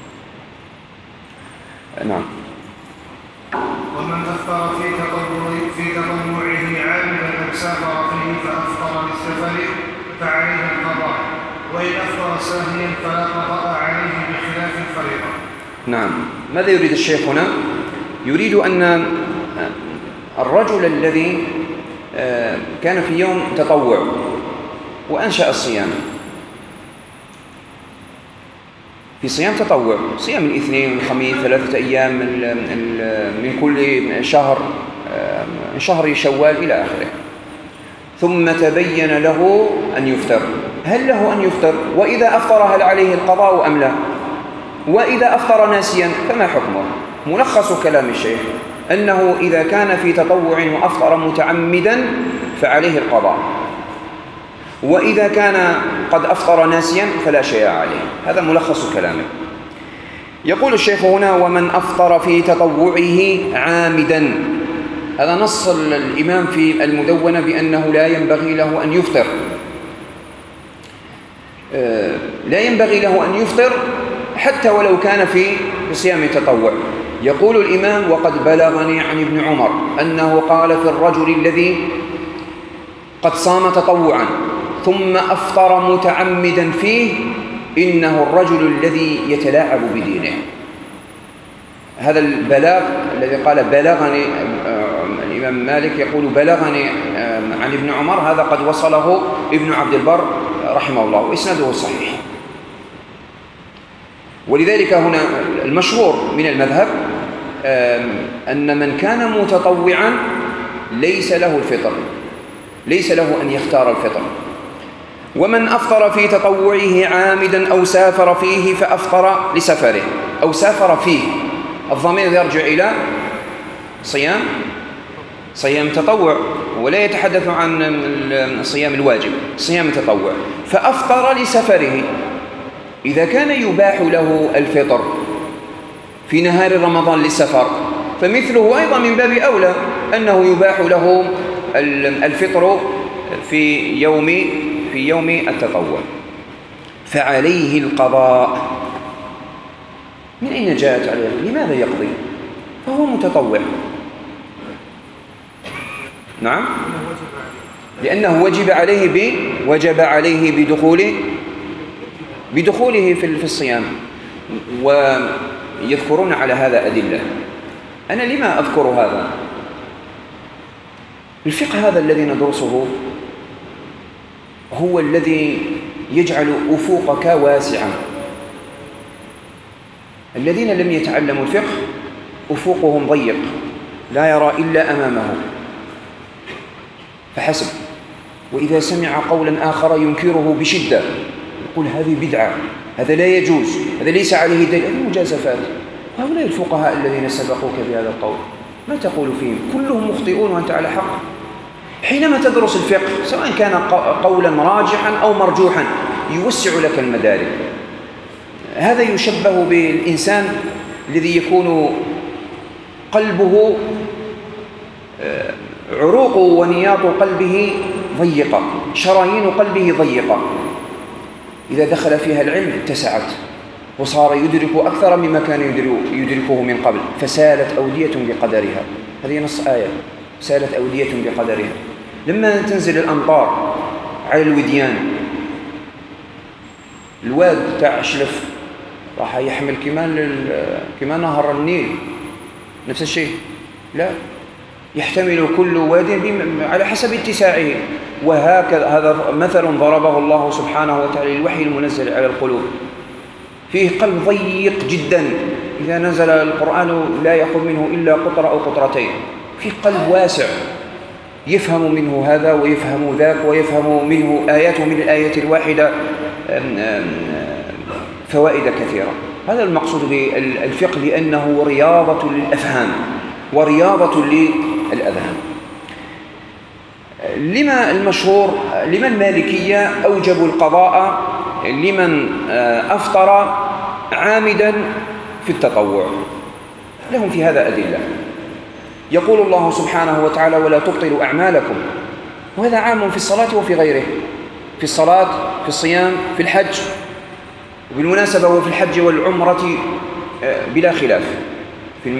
نعم. ومن أفطر في تطوعه في تطوعه عاملا أو سافر فيه فأفطر للسفر فعليه القضاء، وإن أفطر ساهيا فلا قضاء عليه بخلاف الفريضة. نعم. ماذا يريد الشيخ هنا؟ يريد أن الرجل الذي كان في يوم تطوع وأنشأ الصيام، في صيام تطوع، صيام الاثنين والخميس ثلاثة أيام من كل شهر، من شهر شوال إلى آخره، ثم تبين له أن يفطر، هل له أن يفطر؟ وإذا أفطر هل عليه القضاء أم لا؟ وإذا أفطر ناسيا فما حكمه؟ ملخص كلام الشيخ أنه إذا كان في تطوع وأفطر متعمدا فعليه القضاء، وإذا كان قد أفطر ناسيا فلا شيء عليه. هذا ملخص كلامه. يقول الشيخ هنا: ومن أفطر في تطوعه عامدا. هذا نص الإمام في المدونة بأنه لا ينبغي له أن يفطر، لا ينبغي له أن يفطر حتى ولو كان في صيام التطوع. يقول الإمام: وقد بلغني عن ابن عمر أنه قال في الرجل الذي قد صام تطوعا ثم أفطر متعمدا فيه: إنه الرجل الذي يتلاعب بدينه. هذا البلاغ الذي قال بلغني الإمام مالك يقول بلغني عن ابن عمر، هذا قد وصله ابن عبد البر رحمه الله وإسناده صحيح. ولذلك هنا المشهور من المذهب أن من كان متطوعا ليس له الفطر، ليس له أن يختار الفطر. ومن أفطر في تطوعه عامدا أو سافر فيه فأفطر لسفره، أو سافر فيه، الضمير يرجع إلى صيام صيام تطوع، ولا يتحدث عن الصيام الواجب، صيام التطوع. فأفطر لسفره، إذا كان يباح له الفطر في نهار رمضان للسفر فمثله أيضا من باب أولى أنه يباح له الفطر في يوم في يوم التطوع، فعليه القضاء. من أين جاءت عليه؟ لماذا يقضي؟ فهو متطوع. نعم، لأنه وجب عليه ب وجب عليه بدخول بدخوله في الصيام. ويذكرون على هذا أدلة. أنا لما أذكر هذا؟ الفقه هذا الذي ندرسه هو الذي يجعل أفوقك واسعة. الذين لم يتعلموا الفقه أفوقهم ضيق، لا يرى إلا أمامه فحسب. وإذا سمع قولا آخر ينكره بشدة، يقول هذه بدعة، هذا لا يجوز، هذا ليس عليه دليل. هذه مجازفات. هؤلاء الفقهاء الذين سبقوك بهذا القول ما تقول فيهم؟ كلهم مخطئون وأنت على حق. حينما تدرس الفقه سواء كان قولا راجحا أو مرجوحا يوسع لك المدارك. هذا يشبه بالإنسان الذي يكون قلبه عروق ونياط قلبه ضيقة، شرايين قلبه ضيقة، إذا دخل فيها العلم اتسعت وصار يدرك أكثر مما كان يدركه من قبل، فسالت أودية بقدرها. هذه نص آية، سالت أودية بقدرها. لما تنزل الأمطار على الوديان، الواد تاع شلف راح يحمل كمان كمان نهر النيل نفس الشيء؟ لا، يحتمل كل واد على حسب اتساعه. وهكذا هذا مثل ضربه الله سبحانه وتعالى الوحي المنزل على القلوب. فيه قلب ضيق جدا، إذا نزل القرآن لا يأخذ منه إلا قطرة أو قطرتين. فيه قلب واسع يفهم منه هذا ويفهم ذاك، ويفهم منه آيات من الآية الواحدة فوائد كثيرة. هذا المقصود بالفقه، لأنه رياضة للأفهام ورياضة للأذهان. لما المشهور لما المالكية أوجبوا القضاء لمن أفطر عامدا في التطوع؟ لهم في هذا أدلة. يقول الله سبحانه وتعالى: ولا تبطلوا أعمالكم. وهذا عام في الصلاة وفي غيره، في الصلاة، في الصيام، في الحج. وبالمناسبة هو في الحج والعمرة بلا خلاف، في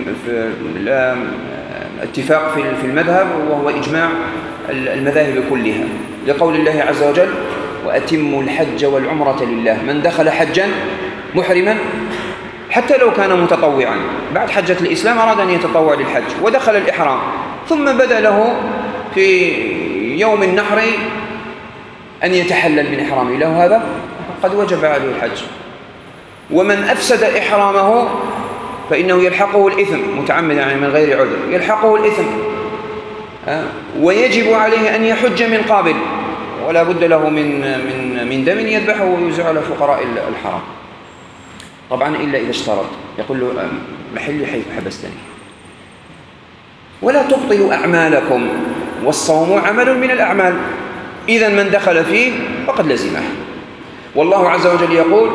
اتفاق في المذهب، وهو إجماع المذاهب كلها، لقول الله عز وجل: وأتموا الحج والعمرة لله. من دخل حجا محرما حتى لو كان متطوعا بعد حجة الإسلام أراد أن يتطوع للحج ودخل الإحرام، ثم بدا له في يوم النحر أن يتحلل من إحرامه، له هذا قد وجب عليه الحج. ومن أفسد إحرامه فإنه يلحقه الإثم متعمدا، يعني من غير عذر يلحقه الإثم. ويجب عليه أن يحج من قابل، ولا بد له من من من دم يذبحه ويوزع على فقراء الحرم. طبعا إلا إذا اشترط، يقول له محلي حيث حبستني. ولا تبطلوا أعمالكم، والصوم عمل من الأعمال، إذا من دخل فيه فقد لزمه. والله عز وجل يقول: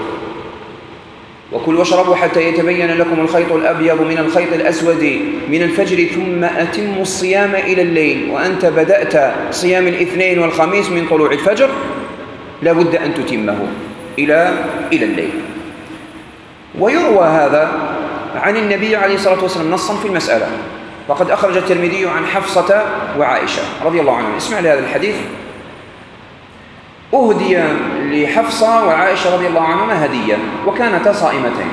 وكلوا واشربوا حتى يتبين لكم الخيط الأبيض من الخيط الأسود من الفجر ثم أتموا الصيام إلى الليل. وأنت بدأت صيام الاثنين والخميس من طلوع الفجر، لابد أن تتمه إلى إلى الليل. ويروى هذا عن النبي عليه الصلاة والسلام نصا في المسألة، وقد أخرج الترمذي عن حفصة وعائشة رضي الله عنهم. اسمع لهذا الحديث: أهدي لحفصة وعائشة رضي الله عنهما هدية، وكانتا صائمتين،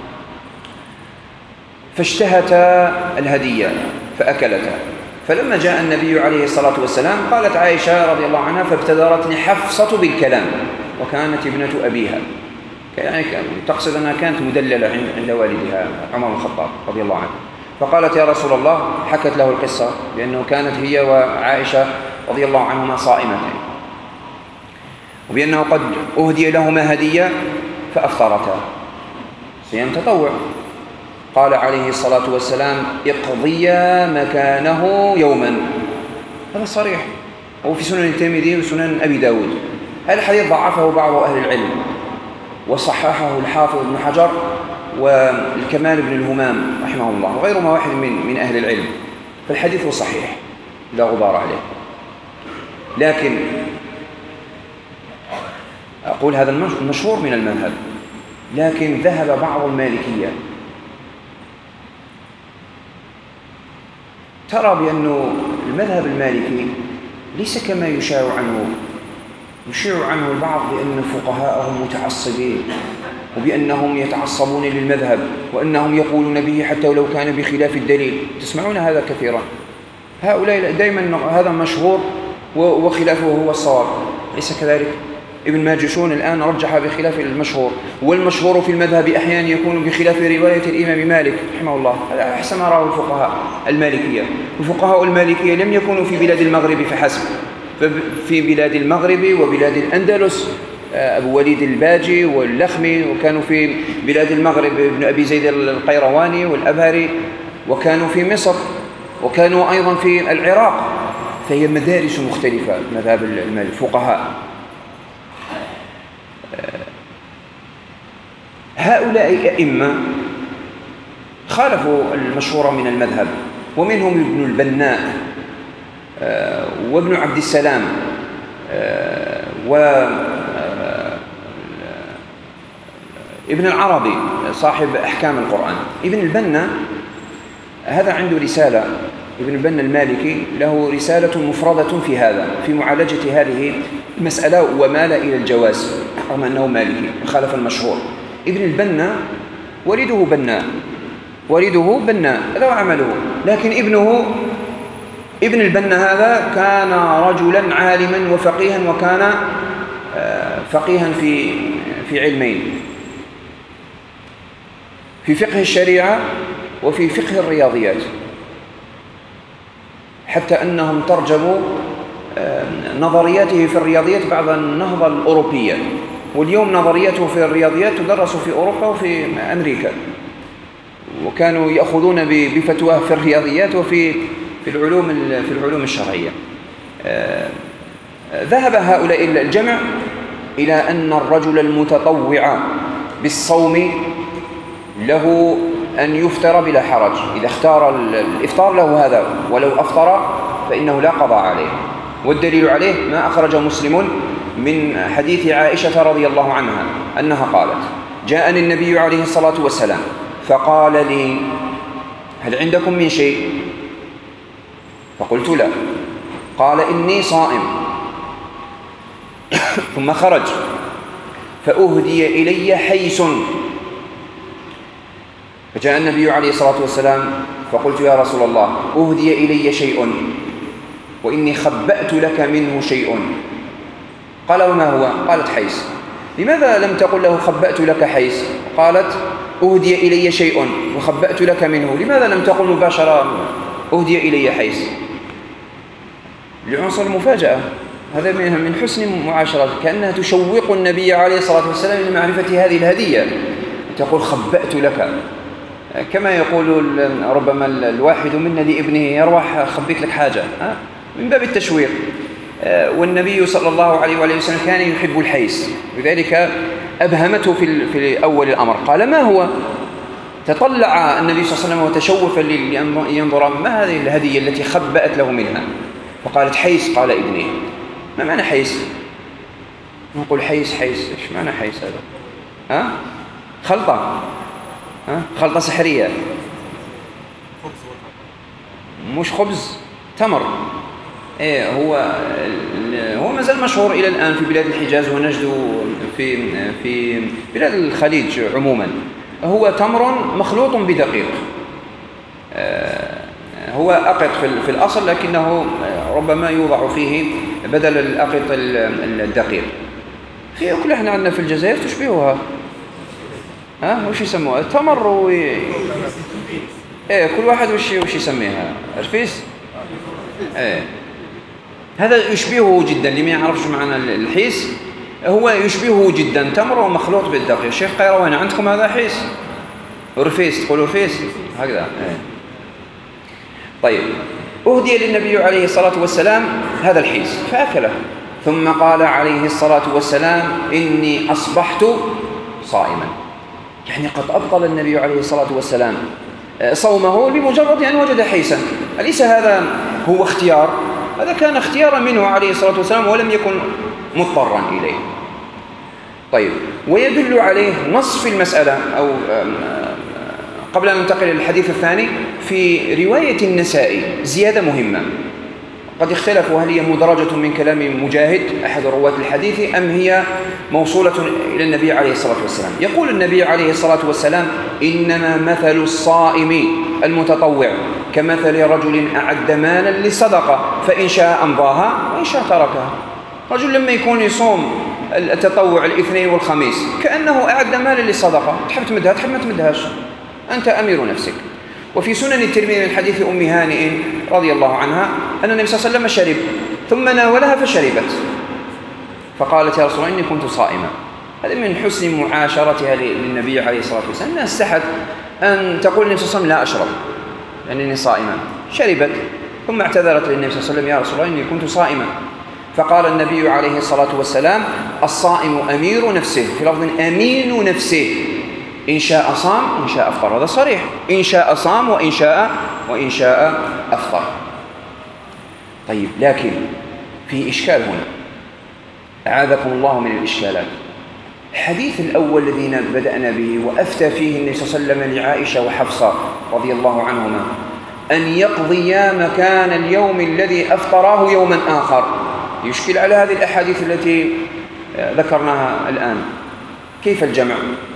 فاشتهتا الهدية فأكلتا. فلما جاء النبي عليه الصلاة والسلام قالت عائشة رضي الله عنها: فابتدرتني حفصة بالكلام، وكانت ابنة أبيها، يعني تقصد أنها كانت مدللة عند والدها عمر بن الخطاب رضي الله عنه. فقالت: يا رسول الله، حكت له القصة لأنه كانت هي وعائشة رضي الله عنهما صائمتين، وبأنه قد أهدي لهما هدية فأفطرتا صيام تطوع. قال عليه الصلاة والسلام: اقضيا مكانه يوما. هذا صريح، هو في سنن الترمذي وسنن أبي داود. هذا الحديث ضعفه بعض أهل العلم، وصححه الحافظ ابن حجر والكمال بن الهمام رحمه الله وغيرهما واحد من من أهل العلم. فالحديث صحيح لا غبار عليه، لكن أقول هذا المشهور من المذهب. لكن ذهب بعض المالكية ترى بأنه المذهب المالكي ليس كما يشاع عنه يشيع عنه البعض بأن فقهاءهم متعصبين، وبأنهم يتعصبون للمذهب، وأنهم يقولون به حتى ولو كان بخلاف الدليل. تسمعون هذا كثيرا. هؤلاء دائما هذا مشهور وخلافه هو الصواب، ليس كذلك. ابن ماجشون الآن رجح بخلاف المشهور، والمشهور في المذهب أحيانا يكون بخلاف رواية الإمام مالك رحمه الله. هذا أحسن ما راه الفقهاء المالكية. الفقهاء المالكية لم يكونوا في بلاد المغرب فحسب، في بلاد المغرب وبلاد الأندلس أبو وليد الباجي واللخمي، وكانوا في بلاد المغرب ابن أبي زيد القيرواني والأبهري، وكانوا في مصر، وكانوا أيضا في العراق. فهي مدارس مختلفة مذهب الفقهاء. هؤلاء الأئمة خالفوا المشهور من المذهب، ومنهم ابن البناء وابن عبد السلام وابن العربي صاحب أحكام القرآن. ابن البناء هذا عنده رسالة، ابن البناء المالكي له رسالة مفردة في هذا، في معالجة هذه المسألة، ومال إلى الجواز رغم أنه مالكي خالف المشهور. ابن البناء والده بناء، والده بناء، هذا عمله، لكن ابنه ابن البناء هذا كان رجلا عالما وفقيها، وكان فقيها في في علمين، في فقه الشريعة وفي فقه الرياضيات، حتى أنهم ترجموا نظرياته في الرياضيات بعد النهضة الأوروبية. واليوم نظرياته في الرياضيات تدرس في أوروبا وفي أمريكا، وكانوا يأخذون بفتواه في الرياضيات وفي في العلوم في العلوم الشرعية. ذهب هؤلاء الجمع إلى أن الرجل المتطوع بالصوم له أن يفطر بلا حرج، إذا اختار الإفطار له هذا، ولو أفطر فإنه لا قضاء عليه. والدليل عليه ما أخرج مسلم من حديث عائشة رضي الله عنها أنها قالت: جاءني النبي عليه الصلاة والسلام فقال لي: هل عندكم من شيء؟ فقلت: لا. قال: إني صائم. ثم خرج فأهدي إلي حيس، فجاء النبي عليه الصلاة والسلام فقلت: يا رسول الله، أهدي إلي شيء وإني خبأت لك منه شيء. قال: وما هو؟ قالت: حيس. لماذا لم تقل له خبأت لك حيس؟ قالت: أهدي إلي شيء وخبأت لك منه. لماذا لم تقل مباشرة أهدي إلي حيس؟ لعنصر المفاجأة. هذا من حسن معاشرة، كأنها تشوق النبي عليه الصلاة والسلام لمعرفة هذه الهدية. تقول خبأت لك، كما يقول ربما الواحد منا لابنه يروح خبيت لك حاجة من باب التشويق. والنبي صلى الله عليه وآله وسلم كان يحب الحيس، لذلك أبهمته في في أول الأمر. قال ما هو؟ تطلع النبي صلى الله عليه وسلم وتشوف لينظر ما هذه الهدية التي خبأت له منها، فقالت حيس. قال ابني ما معنى حيس؟ نقول حيس حيس إيش معنى حيس هذا؟ ها؟ خلطة، ها؟ خلطة سحرية، مش خبز، تمر. إيه هو هو ما زال مشهور إلى الآن في بلاد الحجاز ونجد في في بلاد الخليج عموما. هو تمر مخلوط بدقيق، هو أقط في الأصل، لكنه ربما يوضع فيه بدل الأقط الدقيق. في أكل احنا عندنا في الجزائر تشبهها، ها وش يسموها؟ تمر و إيه كل واحد وش وش يسميها؟ رفيس. إيه هذا يشبهه جدا. اللي ما يعرفش معنى الحيس هو يشبهه جدا، تمر ومخلوط بالدقيق. شيخ قيروان عندكم هذا حيس؟ رفيس تقولوا رفيس هكذا. إيه. طيب أهدي للنبي عليه الصلاة والسلام هذا الحيس فأكله، ثم قال عليه الصلاة والسلام إني أصبحت صائما. يعني قد أبطل النبي عليه الصلاة والسلام صومه لمجرد أن وجد حيسا. أليس هذا هو اختيار؟ هذا كان اختيارا منه عليه الصلاة والسلام ولم يكن مضطرا إليه. طيب ويدل عليه نص في المسألة، أو قبل أن ننتقل للحديث الثاني، في رواية النسائي زيادة مهمة قد اختلفوا هل هي مدرجة من كلام مجاهد أحد رواة الحديث أم هي موصولة إلى النبي عليه الصلاة والسلام. يقول النبي عليه الصلاة والسلام إنما مثل الصائم المتطوع كمثل رجل أعد مالا للصدقة فإن شاء أمضاها وإن شاء تركها. رجل لما يكون يصوم التطوع الاثنين والخميس كأنه أعد مالا للصدقة، تحب تمدها تحب ما تمدهاش، أنت أمير نفسك. وفي سنن الترمذي من حديث أم هانئ رضي الله عنها أن النبي صلى الله عليه وسلم شرب ثم ناولها فشربت، فقالت يا رسول الله إني كنت صائمة. هذا من حسن معاشرتها للنبي عليه الصلاة والسلام، أنها استحت أن تقول للنبي صلى الله عليه وسلم لا أشرب لأنني صائمة. شربت ثم اعتذرت للنبي صلى الله عليه وسلم يا رسول الله إني كنت صائمة. فقال النبي عليه الصلاة والسلام الصائم أمير نفسه، في لفظ أمين نفسه، إن شاء صام وإن شاء أفطر. هذا صريح، إن شاء صام وإن شاء وإن شاء أفطر. طيب لكن في إشكال هنا، أعاذكم الله من الإشكالات. الحديث الأول الذي بدأنا به وأفتى فيه النبي صلى الله عليه وسلم لعائشة وحفصة رضي الله عنهما أن يقضيا مكان اليوم الذي أفطراه يوما آخر، يشكل على هذه الأحاديث التي ذكرناها الآن. كيف الجمع؟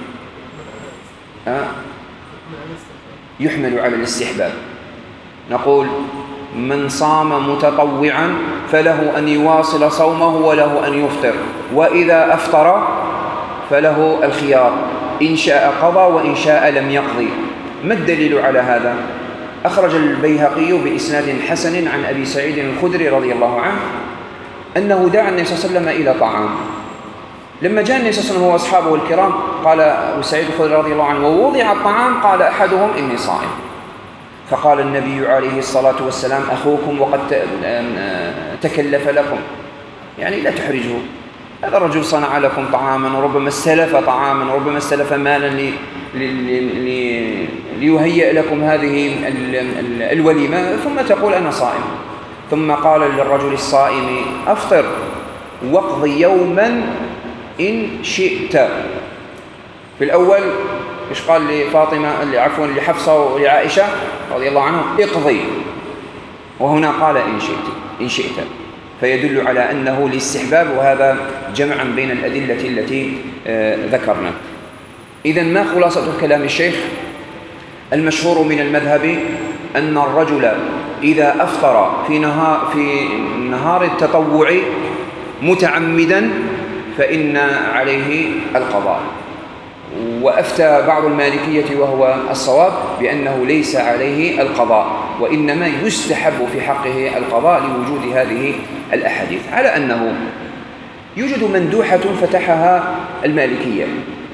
أه؟ يحمل على الاستحباب. نقول من صام متطوعا فله أن يواصل صومه وله أن يفطر، وإذا أفطر فله الخيار إن شاء قضى وإن شاء لم يقضي. ما الدليل على هذا؟ أخرج البيهقي بإسناد حسن عن أبي سعيد الخدري رضي الله عنه أنه دعا النبي صلى الله عليه وسلم إلى طعام. لما جاء النبي صلى الله عليه وسلم هو أصحابه الكرام قال أبو سعيد الخدري رضي الله عنه ووضع الطعام قال أحدهم إني صائم. فقال النبي عليه الصلاة والسلام أخوكم وقد تكلف لكم، يعني لا تحرجه، هذا الرجل صنع لكم طعاما وربما استلف طعاما وربما استلف مالا لي لي لي ليهيئ لكم هذه الوليمة ثم تقول أنا صائم. ثم قال للرجل الصائم أفطر واقضي يوما إن شئت. في الأول إيش قال لفاطمة عفوا لحفصة ولعائشة رضي الله عنهم اقضي، وهنا قال إن شئت إن شئت، فيدل على أنه الاستحباب، وهذا جمعا بين الأدلة التي ذكرنا. إذن ما خلاصة كلام الشيخ؟ المشهور من المذهب أن الرجل إذا أفطر في نهار في نهار التطوع متعمدا فإن عليه القضاء. وأفتى بعض المالكية وهو الصواب بأنه ليس عليه القضاء، وإنما يستحب في حقه القضاء لوجود هذه الأحاديث، على أنه يوجد مندوحة فتحها المالكية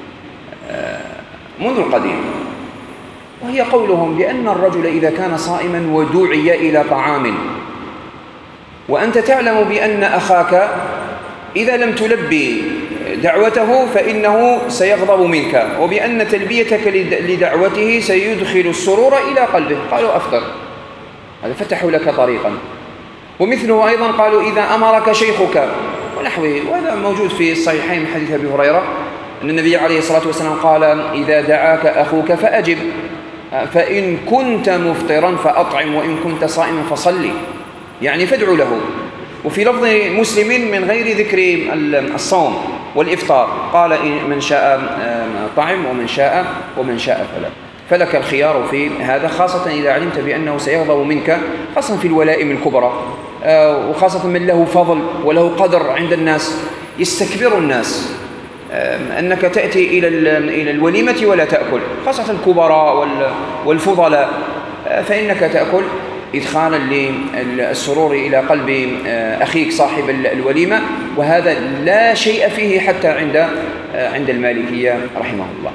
منذ القديم، وهي قولهم بأن الرجل إذا كان صائما ودعي إلى طعام وأنت تعلم بأن أخاك إذا لم تلبي دعوته فإنه سيغضب منك، وبأن تلبيتك لدعوته سيدخل السرور إلى قلبه، قالوا أفطر. هذا فتحوا لك طريقا. ومثله أيضا قالوا إذا أمرك شيخك ونحوه، وهذا موجود في الصحيحين من حديث أبي هريرة أن النبي عليه الصلاة والسلام قال إذا دعاك أخوك فأجب، فإن كنت مفطرا فأطعم وإن كنت صائما فصلي، يعني فادعو له. وفي لفظ مسلم من غير ذكر الصوم والإفطار قال من شاء طعم ومن شاء ومن شاء فلا، فلك الخيار في هذا، خاصة إذا علمت بأنه سيغضب منك، خاصة في الولائم الكبرى، وخاصة من له فضل وله قدر عند الناس. يستكبر الناس أنك تأتي إلى الوليمة ولا تأكل، خاصة الكبراء والفضلاء، فإنك تأكل إدخالا للسرور إلى قلب أخيك صاحب الوليمة، وهذا لا شيء فيه حتى عند عند المالكية رحمه الله.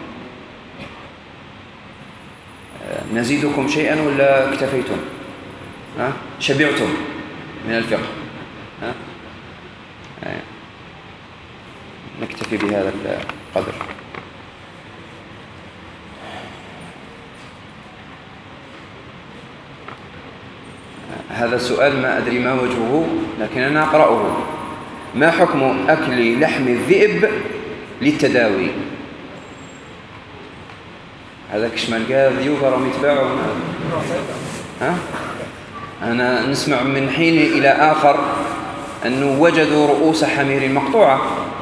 نزيدكم شيئا ولا اكتفيتم؟ ها؟ شبعتم من الفقه؟ ها؟ نكتفي بهذا القدر. هذا السؤال ما أدري ما وجهه، لكن أنا أقرأه. ما حكم أكل لحم الذئب للتداوي؟ هذا كشمال قال ذيوب راهم يتباعوا. ها؟ أنا نسمع من حين إلى آخر أنه وجدوا رؤوس حمير مقطوعة،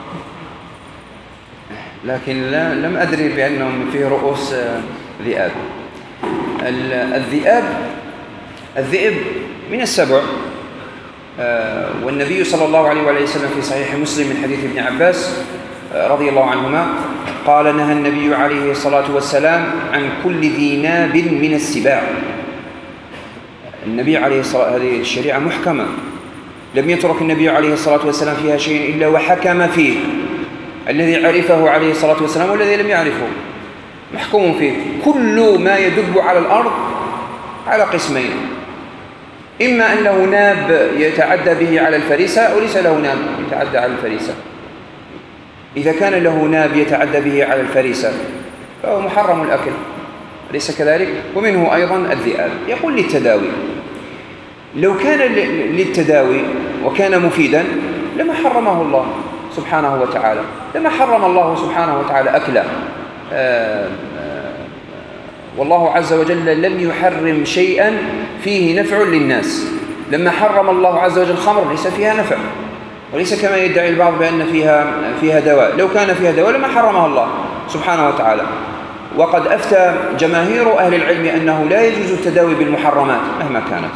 لكن لا لم أدري بأنهم فيه رؤوس ذئاب. الذئاب الذئب من السبع، والنبي صلى الله عليه وآله وسلم في صحيح مسلم من حديث ابن عباس رضي الله عنهما قال نهى النبي عليه الصلاة والسلام عن كل ذي ناب من السباع. النبي عليه الصلاة هذه الشريعة محكمة، لم يترك النبي عليه الصلاة والسلام فيها شيء إلا وحكم فيه، الذي عرفه عليه الصلاة والسلام والذي لم يعرفه محكوم فيه. كل ما يدب على الأرض على قسمين، إما أن له ناب يتعدى به على الفريسة وليس له ناب يتعدى على الفريسة. إذا كان له ناب يتعدى به على الفريسة فهو محرم الأكل، أليس كذلك؟ ومنه أيضا الذئاب. يقول للتداوي، لو كان للتداوي وكان مفيدا لما حرمه الله سبحانه وتعالى، لما حرم الله سبحانه وتعالى أكله. آآ آآ والله عز وجل لم يحرم شيئا فيه نفع للناس. لما حرم الله عز وجل الخمر ليس فيها نفع، وليس كما يدعي البعض بأن فيها فيها دواء. لو كان فيها دواء لما حرمها الله سبحانه وتعالى. وقد أفتى جماهير أهل العلم أنه لا يجوز التداوي بالمحرمات مهما كانت.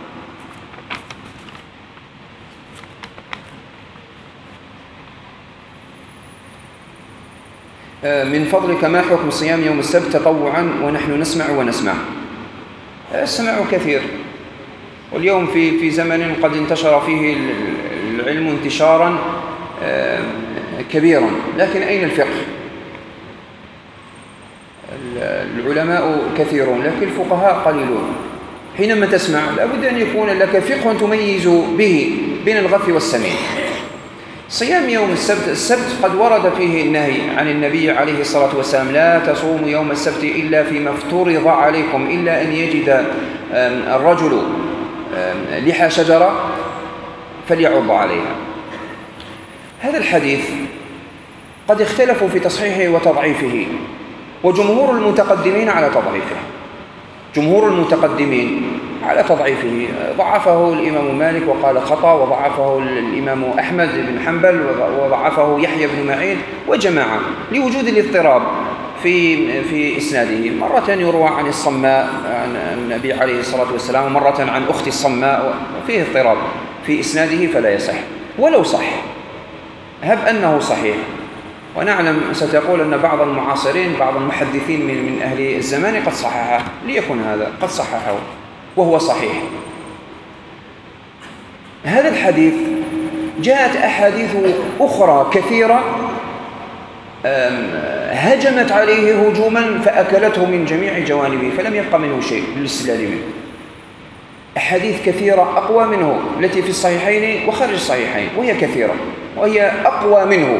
من فضلك ما حكم صيام يوم السبت تطوعا ونحن نسمع ونسمع؟ السمع كثير، واليوم في في زمن قد انتشر فيه العلم انتشارا كبيرا، لكن أين الفقه؟ العلماء كثيرون لكن الفقهاء قليلون. حينما تسمع لابد أن يكون لك فقه تميز به بين الغث والسمين. صيام يوم السبت، السبت قد ورد فيه النهي عن النبي عليه الصلاة والسلام لا تصوموا يوم السبت إلا فيما افترض عليكم إلا أن يجد الرجل لحى شجرة فليعض عليها. هذا الحديث قد اختلفوا في تصحيحه وتضعيفه، وجمهور المتقدمين على تضعيفه، جمهور المتقدمين على تضعيفه. ضعفه الإمام مالك وقال خطأ، وضعفه الإمام أحمد بن حنبل، وضعفه يحيى بن معين وجماعة لوجود الاضطراب في في إسناده. مرة يروى عن الصماء عن النبي عليه الصلاة والسلام، ومرة عن أخت الصماء، وفيه اضطراب في إسناده فلا يصح. ولو صح، هب أنه صحيح، ونعلم ستقول أن بعض المعاصرين بعض المحدثين من, من أهل الزمان قد صححه، ليكن هذا قد صححه، وهو صحيح. هذا الحديث جاءت أحاديث أخرى كثيرة هجمت عليه هجوما فأكلته من جميع جوانبه فلم يبقى منه شيء للاستدلال منه. أحاديث كثيرة أقوى منه التي في الصحيحين وخارج الصحيحين، وهي كثيرة وهي أقوى منه.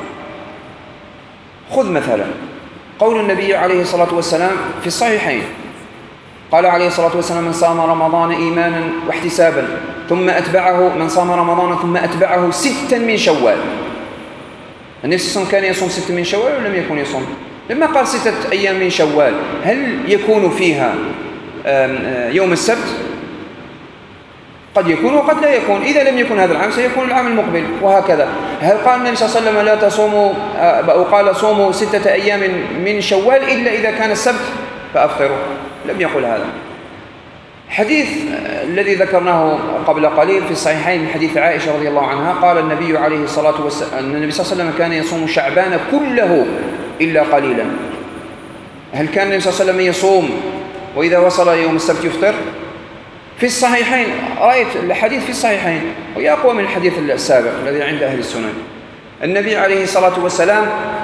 خذ مثلا قول النبي عليه الصلاة والسلام في الصحيحين، قال عليه الصلاة والسلام: من صام رمضان إيمانا واحتسابا ثم أتبعه من صام رمضان ثم أتبعه ستا من شوال. النبي صلى الله عليه وسلم كان يصوم ستة من شوال ولم يكن يصوم؟ لما قال ستة أيام من شوال هل يكون فيها يوم السبت؟ قد يكون وقد لا يكون. إذا لم يكن هذا العام سيكون العام المقبل، وهكذا. هل قال النبي صلى الله عليه وسلم لا تصوموا أو قال صوموا ستة أيام من شوال إلا إذا كان السبت فأفطروا؟ لم يقل هذا. حديث الذي ذكرناه قبل قليل في الصحيحين من حديث عائشة رضي الله عنها، قال النبي عليه الصلاة والسلام أن النبي صلى الله عليه وسلم كان يصوم شعبان كله إلا قليلا. هل كان النبي صلى الله عليه وسلم يصوم وإذا وصل يوم السبت يفطر؟ في الصحيحين رأيت الحديث في الصحيحين وهي أقوى من الحديث السابق الذي عند أهل السنن. النبي عليه الصلاة والسلام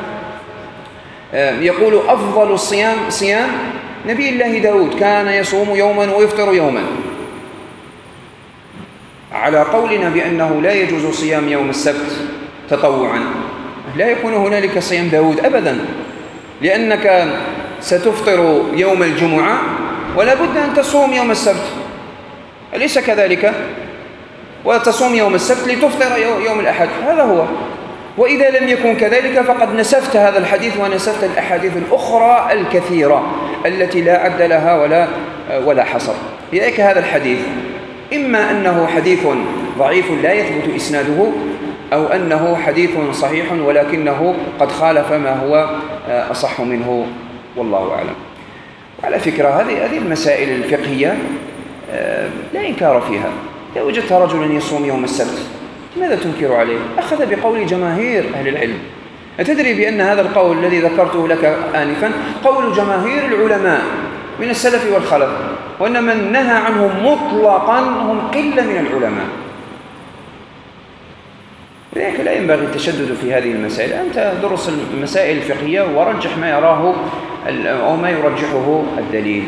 يقول: أفضل الصيام صيام نبي الله داود، كان يصوم يوما ويفطر يوما. على قولنا بأنه لا يجوز صيام يوم السبت تطوعا لا يكون هنالك صيام داود أبدا، لأنك ستفطر يوم الجمعة ولا بد أن تصوم يوم السبت، أليس كذلك؟ وتصوم يوم السبت لتفطر يوم الأحد، هذا هو. وإذا لم يكن كذلك فقد نسفت هذا الحديث ونسفت الأحاديث الأخرى الكثيرة التي لا عد لها ولا ولا حصر. لذلك هذا الحديث إما أنه حديث ضعيف لا يثبت إسناده، أو أنه حديث صحيح ولكنه قد خالف ما هو أصح منه، والله أعلم. وعلى فكرة هذه هذه المسائل الفقهية لا إنكار فيها. إذا وجدت رجلا يصوم يوم السبت ماذا تنكر عليه؟ أخذ بقول جماهير أهل العلم. أتدري بأن هذا القول الذي ذكرته لك آنفا قول جماهير العلماء من السلف والخلف، وأن من نهى عنه مطلقا هم قلة من العلماء. لذلك لا ينبغي التشدد في هذه المسائل. أنت درس المسائل الفقهية ورجح ما يراه أو ما يرجحه الدليل.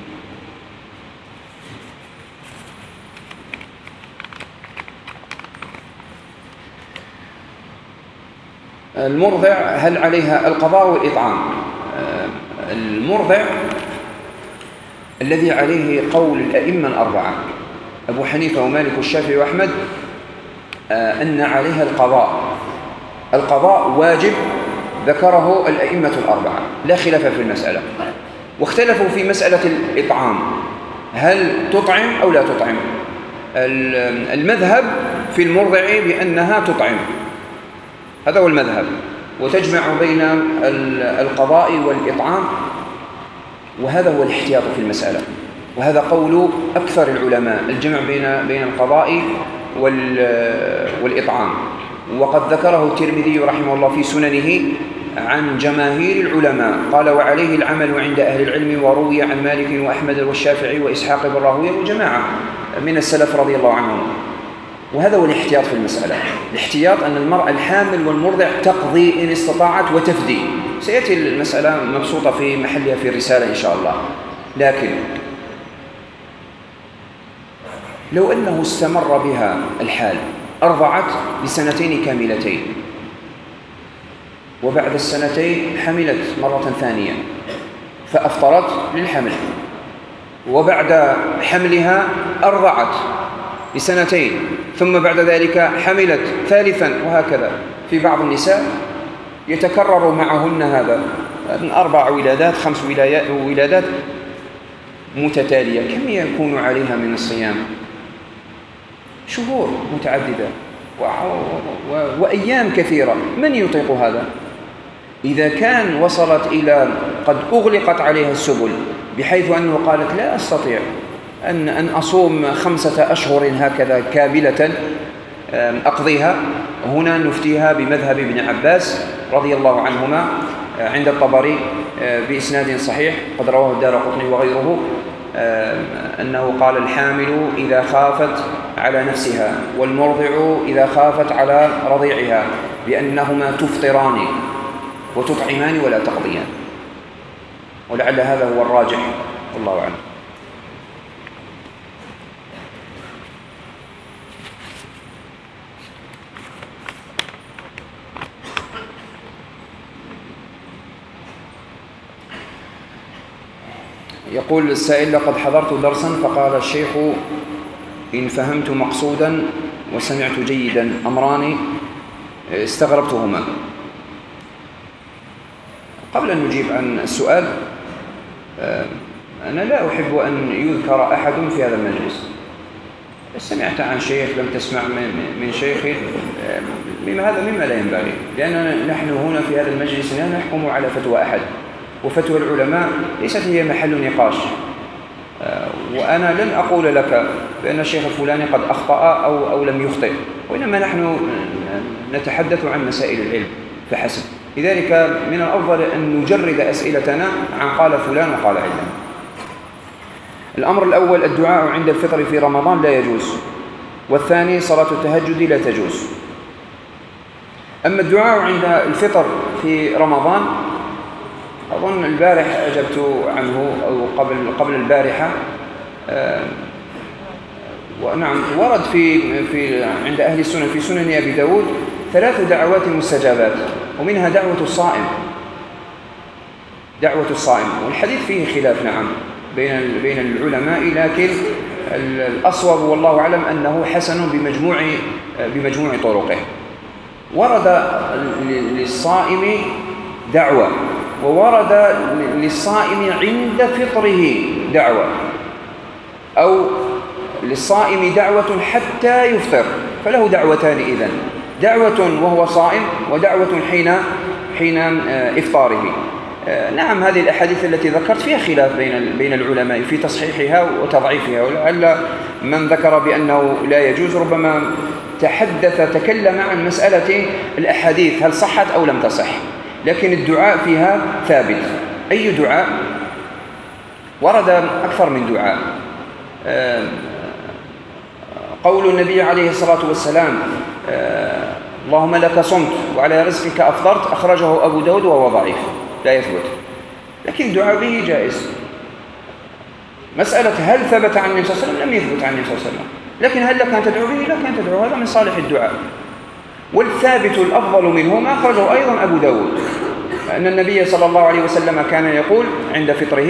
المرضع هل عليها القضاء والإطعام؟ المرضع الذي عليه قول الأئمة الأربعة أبو حنيفة ومالك والشافعي وأحمد أن عليها القضاء. القضاء واجب ذكره الأئمة الأربعة لا خلاف في المسألة. واختلفوا في مسألة الإطعام، هل تطعم أو لا تطعم؟ المذهب في المرضع بأنها تطعم، هذا هو المذهب، وتجمع بين القضاء والإطعام، وهذا هو الاحتياط في المسألة، وهذا قول أكثر العلماء، الجمع بين بين القضاء والإطعام. وقد ذكره الترمذي رحمه الله في سننه عن جماهير العلماء، قال: وعليه العمل عند أهل العلم، وروي عن مالك وأحمد والشافعي وإسحاق بن راهويه وجماعة من السلف رضي الله عنهم. وهذا هو الاحتياط في المسألة. الاحتياط أن المرأة الحامل والمرضع تقضي إن استطاعت وتفدي. سيأتي المسألة مبسوطة في محلها في الرسالة إن شاء الله. لكن لو أنه استمر بها الحال، أرضعت لسنتين كاملتين، وبعد السنتين حملت مرة ثانية فأفطرت للحمل، وبعد حملها أرضعت لسنتين، ثم بعد ذلك حملت ثالثا، وهكذا. في بعض النساء يتكرر معهن هذا، أربع ولادات خمس ولادات متتالية، كم يكون عليها من الصيام؟ شهور متعددة وأيام كثيرة. من يطيق هذا؟ إذا كان وصلت إلى قد أغلقت عليها السبل بحيث أنه قالت لا أستطيع أن أن أصوم خمسة أشهر هكذا كاملة أقضيها، هنا نفتيها بمذهب ابن عباس رضي الله عنهما عند الطبري بإسناد صحيح قد رواه الدارقطني وغيره، أنه قال الحامل إذا خافت على نفسها والمرضع إذا خافت على رضيعها بأنهما تفطران وتطعمان ولا تقضيان، ولعل هذا هو الراجح والله أعلم. يقول السائل: لقد حضرت درسا فقال الشيخ: إن فهمت مقصودا وسمعت جيدا أمران استغربتهما. قبل أن نجيب عن السؤال، أنا لا أحب أن يذكر أحد في هذا المجلس. سمعت عن شيخ لم تسمع من شيخ، مما هذا مما لا ينبغي، لأننا نحن هنا في هذا المجلس لا نحكم على فتوى أحد، وفتوى العلماء ليست هي محل نقاش. وأنا لن أقول لك بأن الشيخ الفلاني قد أخطأ أو, أو لم يخطئ، وإنما نحن نتحدث عن مسائل العلم فحسب. لذلك من الأفضل أن نجرد أسئلتنا عن قال فلان وقال علان. الأمر الأول: الدعاء عند الفطر في رمضان لا يجوز، والثاني: صلاة التهجد لا تجوز. أما الدعاء عند الفطر في رمضان، أظن البارح أجبت عنه أو قبل قبل البارحة. آه ونعم، ورد في في عند أهل السنن في سنن أبي داود ثلاث دعوات مستجابات، ومنها دعوة الصائم. دعوة الصائم، والحديث فيه خلاف نعم بين بين العلماء، لكن الأصوب والله أعلم أنه حسن بمجموع بمجموع طرقه. ورد للصائم دعوة، وورد للصائم عند فطره دعوة، أو للصائم دعوة حتى يفطر، فله دعوتان إذن: دعوة وهو صائم، ودعوة حين حين إفطاره. نعم، هذه الأحاديث التي ذكرت فيها خلاف بين بين العلماء في تصحيحها وتضعيفها، ولعل من ذكر بأنه لا يجوز ربما تحدث تكلم عن مسألة الأحاديث هل صحت أو لم تصح، لكن الدعاء فيها ثابت. أي دعاء؟ ورد أكثر من دعاء. قول النبي عليه الصلاة والسلام: اللهم لك صمت وعلى رزقك أفطرت، أخرجه أبو داود وهو ضعيف لا يثبت، لكن الدعاء به جائز. مسألة هل ثبت عن النبي صلى الله عليه وسلم؟ لم يثبت عن النبي صلى الله عليه وسلم، لكن هل لك أن تدعو به؟ لك أن تدعو، هذا من صالح الدعاء. والثابت الأفضل منهما أخرجه أيضا أبو داود، أن النبي صلى الله عليه وسلم كان يقول عند فطره: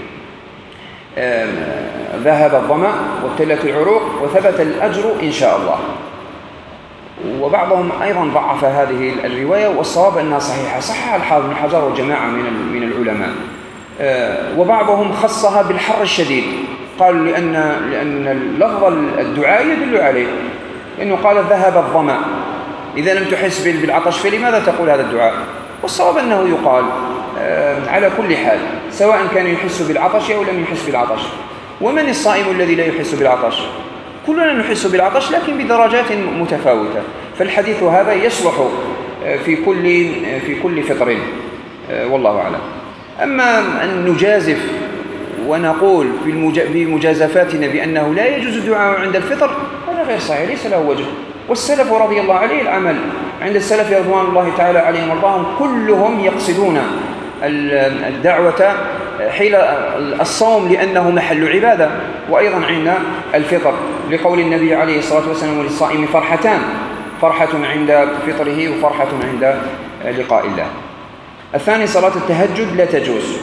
ذهب الظمأ وابتلت العروق وثبت الأجر إن شاء الله. وبعضهم أيضا ضعف هذه الرواية، والصواب أنها صحيحة، صحها الحافظ بن حجر وجماعة من من العلماء. وبعضهم خصها بالحر الشديد، قالوا لأن لأن لفظ الدعاء يدل عليه، إنه قال ذهب الظمأ، إذا لم تحس بالعطش فلماذا تقول هذا الدعاء؟ والصواب أنه يقال على كل حال، سواء كان يحس بالعطش أو لم يحس بالعطش. ومن الصائم الذي لا يحس بالعطش؟ كلنا نحس بالعطش، لكن بدرجات متفاوتة، فالحديث هذا يصلح في كل في كل فطر والله أعلم. أما أن نجازف ونقول في مجازفاتنا بأنه لا يجوز الدعاء عند الفطر، هذا غير صحيح، ليس له وجه. والسلف رضي الله عليه العمل عند السلف رضوان الله تعالى عليهم وارضاهم كلهم يقصدون الدعوة حين الصوم لأنه محل عبادة، وأيضا عند الفطر لقول النبي عليه الصلاة والسلام: وللصائم فرحتان، فرحة عند فطره وفرحة عند لقاء الله. الثاني: صلاة التهجد لا تجوز.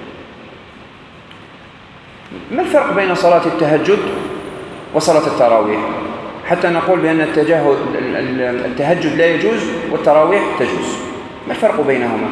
ما الفرق بين صلاة التهجد وصلاة التراويح حتى نقول بأن التهجد لا يجوز والتراويح تجوز؟ ما الفرق بينهما؟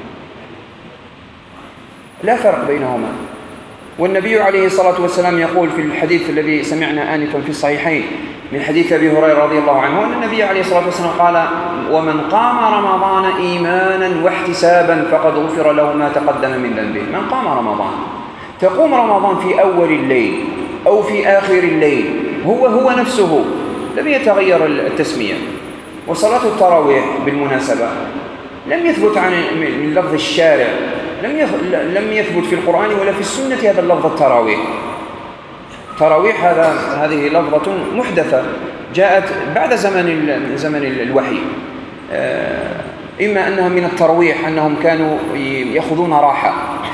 لا فرق بينهما. والنبي عليه الصلاة والسلام يقول في الحديث الذي سمعنا آنفا في الصحيحين من حديث أبي هريرة رضي الله عنه أن النبي عليه الصلاة والسلام قال: ومن قام رمضان إيمانا واحتسابا فقد غفر له ما تقدم من ذنبه. من قام رمضان، تقوم رمضان في أول الليل أو في آخر الليل، هو هو نفسه، لم يتغير التسمية. وصلاة التراويح بالمناسبة لم يثبت عن من لفظ الشارع، لم لم يثبت في القرآن ولا في السنة هذا اللفظ التراويح، تراويح هذا هذه لفظة محدثة جاءت بعد زمن زمن الوحي، إما أنها من الترويح أنهم كانوا يأخذون راحة،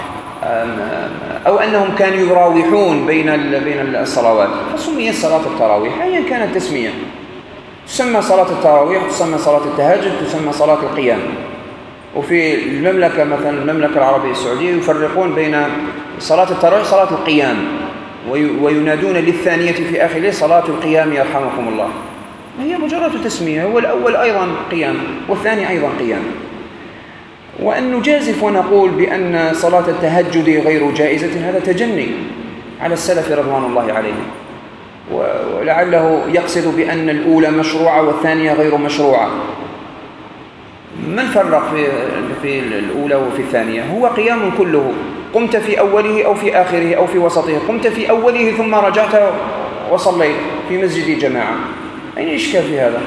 أو أنهم كانوا يراوحون بين بين الصلوات، فسميت صلاة التراويح أيا كانت التسمية. تسمى صلاة التراويح، تسمى صلاة التهجد، تسمى صلاة القيام. وفي المملكة مثلا المملكة العربية السعودية يفرقون بين صلاة التراويح صلاة القيام، وينادون للثانية في آخر الليل صلاة القيام يرحمكم الله. هي مجرد تسمية، هو الأول أيضا قيام والثاني أيضا قيام. وأن نجازف ونقول بأن صلاة التهجد غير جائزة هذا تجني على السلف رضوان الله عليهم، ولعله يقصد بأن الأولى مشروعة والثانية غير مشروعة. ما الفرق في في الأولى وفي الثانية؟ هو قيام كله، قمت في أوله أو في آخره أو في وسطه، قمت في أوله ثم رجعت وصليت في مسجد جماعة، أين إشكال في هذا؟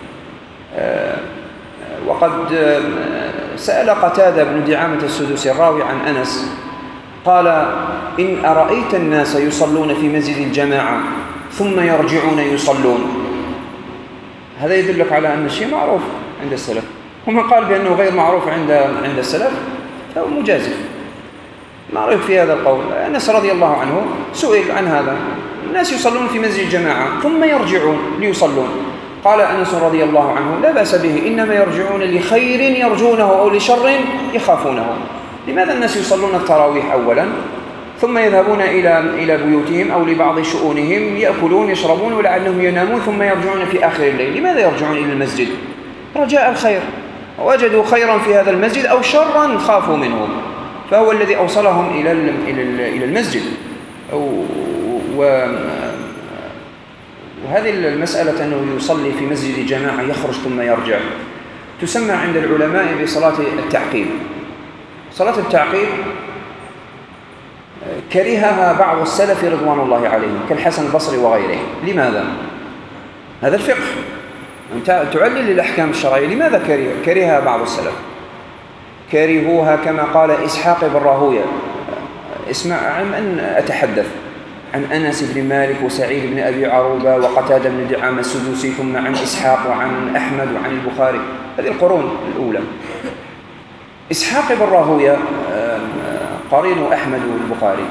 وقد سأل قتادة بن دعامة السدوسي الراوي عن أنس قال: إن أرأيت الناس يصلون في مسجد الجماعة ثم يرجعون يصلون، هذا يدلك على أن الشيء معروف عند السلف. ومن قال بأنه غير معروف عند عند السلف فهو مجازف. ما رأيك في هذا القول؟ أنس رضي الله عنه سئل عن هذا، الناس يصلون في مسجد الجماعة ثم يرجعون ليصلون، قال أنس رضي الله عنه: لا بأس به، إنما يرجعون لخير يرجونه أو لشر يخافونه. لماذا الناس يصلون التراويح أولا ثم يذهبون إلى إلى بيوتهم أو لبعض شؤونهم يأكلون يشربون ولعلهم ينامون ثم يرجعون في آخر الليل؟ لماذا يرجعون إلى المسجد؟ رجاء الخير، وجدوا خيرا في هذا المسجد أو شرا خافوا منه، فهو الذي أوصلهم إلى إلى المسجد. وهذه المسألة أنه يصلي في مسجد جماعة يخرج ثم يرجع تسمى عند العلماء بصلاة التعقيب. صلاة التعقيب كرهها بعض السلف رضوان الله عليهم كالحسن البصري وغيره. لماذا؟ هذا الفقه، أنت تعلل الأحكام الشرعية. لماذا كره كرهها بعض السلف؟ كرهوها كما قال إسحاق بن راهويه. اسمع عن أن أتحدث عن أنس بن مالك وسعيد بن أبي عروبة وقتادة بن دعامة السدوسي، ثم عن إسحاق وعن أحمد وعن البخاري، هذه القرون الأولى. إسحاق بن راهويه قرين أحمد والبخاري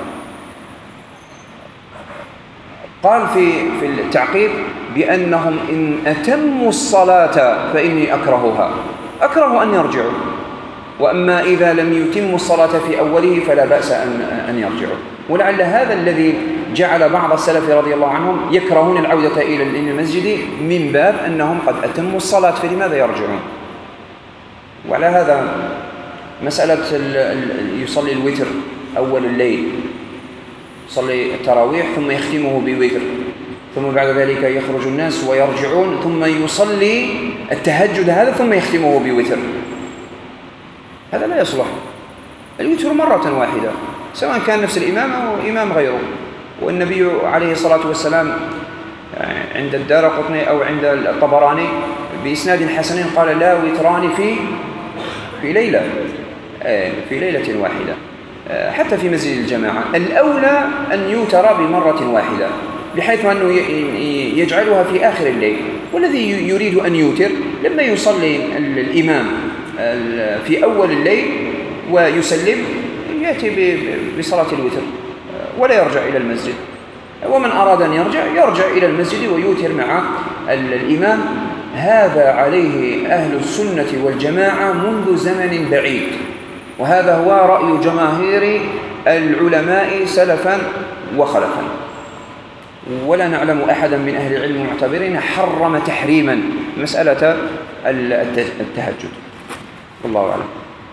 قال في في التعقيب بأنهم إن أتموا الصلاة فإني أكرهها، أكره أن يرجعوا، وأما إذا لم يتموا الصلاة في أوله فلا بأس أن أن يرجعوا. ولعل هذا الذي جعل بعض السلف رضي الله عنهم يكرهون العودة إلى المسجد من باب أنهم قد أتموا الصلاة، فلماذا يرجعون؟ وعلى هذا مسألة يصلي الوتر أول الليل، يصلي التراويح ثم يختمه بوتر، ثم بعد ذلك يخرج الناس ويرجعون ثم يصلي التهجد هذا ثم يختمه بوتر، هذا لا يصلح. الوتر مرة واحدة سواء كان نفس الإمام أو إمام غيره. والنبي عليه الصلاة والسلام عند الدارقطني أو عند الطبراني بإسناد حسن قال: لا وتران في في ليلة في ليلة واحدة، حتى في مسجد الجماعة الأولى أن يوتر بمرة واحدة، بحيث أنه يجعلها في آخر الليل. والذي يريد أن يوتر لما يصلي الإمام في أول الليل ويسلم يأتي بصلاة الوتر ولا يرجع إلى المسجد. ومن أراد أن يرجع يرجع إلى المسجد ويوتر مع الإمام. هذا عليه أهل السنة والجماعة منذ زمن بعيد، وهذا هو رأي جماهير العلماء سلفا وخلفا، ولا نعلم أحدا من أهل العلم المعتبرين حرم تحريما مسألة التهجد. والله أعلم.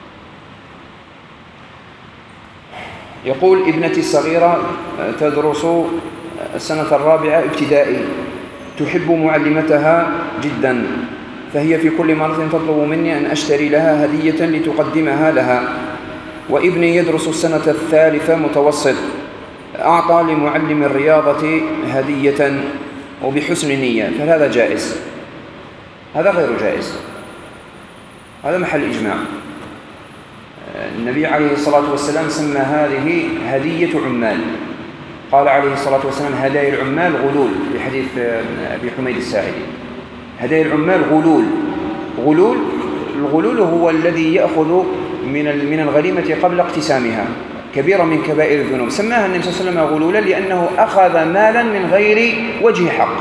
يقول: ابنتي الصغيرة تدرس السنة الرابعة ابتدائي، تحب معلمتها جدا، فهي في كل مرة تطلب مني أن أشتري لها هدية لتقدمها لها. وابني يدرس السنة الثالثة متوسط، أعطى لمعلم الرياضة هدية وبحسن نية، فهذا جائز؟ هذا غير جائز، هذا محل إجماع. النبي عليه الصلاة والسلام سمى هذه هدية عمال، قال عليه الصلاة والسلام هدايا العمال غلول، في حديث أبي حميد الساعدي. هدايا العمال غلول. غلول الغلول هو الذي يأخذ من من الغنيمة قبل اقتسامها، كبيرة من كبائر الذنوب. سماها النبي صلى الله عليه وسلم غلولا لأنه أخذ مالا من غير وجه حق.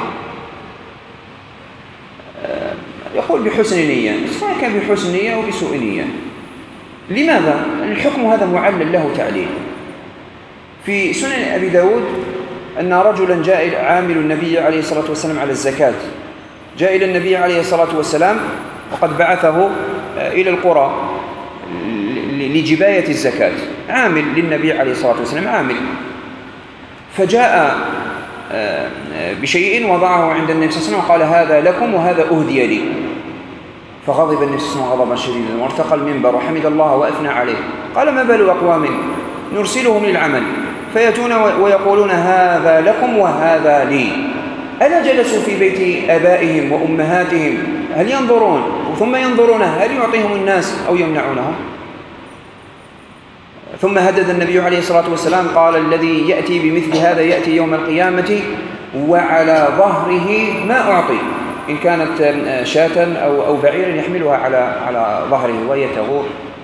يقول بحسن نية، سواء كان بحسن نية أو بسوء نية. لماذا؟ الحكم هذا معلل له تعليل. في سنن أبي داود أن رجلا جاء عامل النبي عليه الصلاة والسلام على الزكاة، جاء إلى النبي عليه الصلاة والسلام وقد بعثه إلى القرى لجباية الزكاة، عامل للنبي عليه الصلاة والسلام، عامل. فجاء بشيء وضعه عند النبي صلى الله عليه وسلم وقال هذا لكم وهذا أهدي لي. فغضب النبي صلى الله عليه وسلم غضبا شديدا وارتقى المنبر وحمد الله وأثنى عليه. قال ما بال أقوام نرسلهم للعمل فيأتون ويقولون هذا لكم وهذا لي، ألا جلسوا في بيت آبائهم وأمهاتهم هل ينظرون ثم ينظرون هل يعطيهم الناس أو يمنعونهم؟ ثم هدد النبي عليه الصلاة والسلام قال الذي يأتي بمثل هذا يأتي يوم القيامة وعلى ظهره ما أعطي، إن كانت شاة أو أو بعيرا يحملها على على ظهره وهي تغور،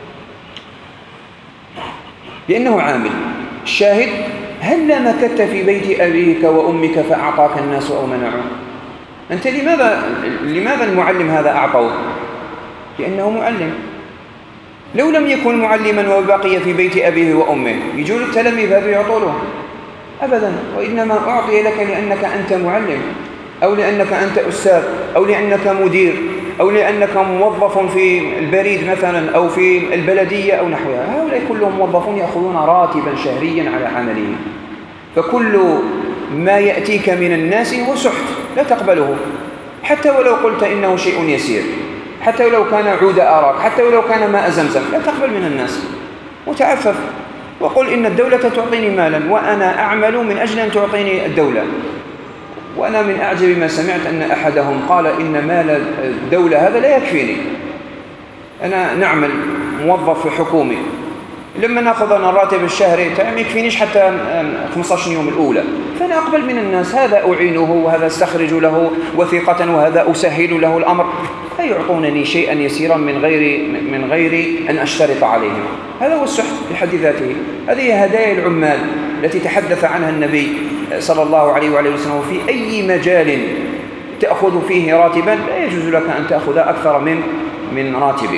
لأنه عامل. الشاهد هل مكثت في بيت أبيك وأمك فأعطاك الناس أو منعوك؟ أنت لماذا لماذا المعلم هذا أعطوه؟ لأنه معلم. لو لم يكن معلما وبقي في بيت أبيه وأمه يجون التلاميذ هذا يعطونه أبدا، وإنما أعطي لك لأنك أنت معلم أو لأنك أنت أستاذ أو لأنك مدير أو لأنك موظف في البريد مثلا أو في البلدية أو نحوها. هؤلاء كلهم موظفون يأخذون راتبا شهريا على عملهم، فكل ما يأتيك من الناس هو سحت لا تقبله، حتى ولو قلت إنه شيء يسير، حتى ولو كان عود أراك، حتى ولو كان ماء زمزم، لا تقبل من الناس. وتعفف وقل إن الدولة تعطيني مالا وأنا أعمل من أجل أن تعطيني الدولة. وأنا من أعجب ما سمعت أن أحدهم قال إن مال الدولة هذا لا يكفيني، أنا نعمل موظف حكومي لما نأخذ أنا الراتب الشهري ما يكفينيش حتى خمسة عشر يوم الأولى، فأنا أقبل من الناس، هذا أعينه وهذا استخرج له وثيقة وهذا أسهل له الأمر، لا يعطونني شيئا يسيرا من غير من غير أن أشترط عليهم. هذا هو السحت بحد ذاته. هذه هدايا العمال التي تحدث عنها النبي صلى الله عليه وعليه وسلم. في أي مجال تأخذ فيه راتبا لا يجوز لك أن تأخذ أكثر من من راتبك،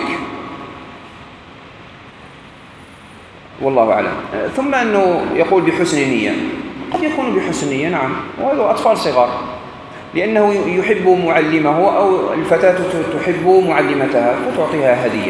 والله أعلم. ثم أنه يقول بحسن نية، قد يكون بحسن نية نعم، وهذا أطفال صغار، لأنه يحب معلمه أو الفتاة تحب معلمتها فتعطيها هدية.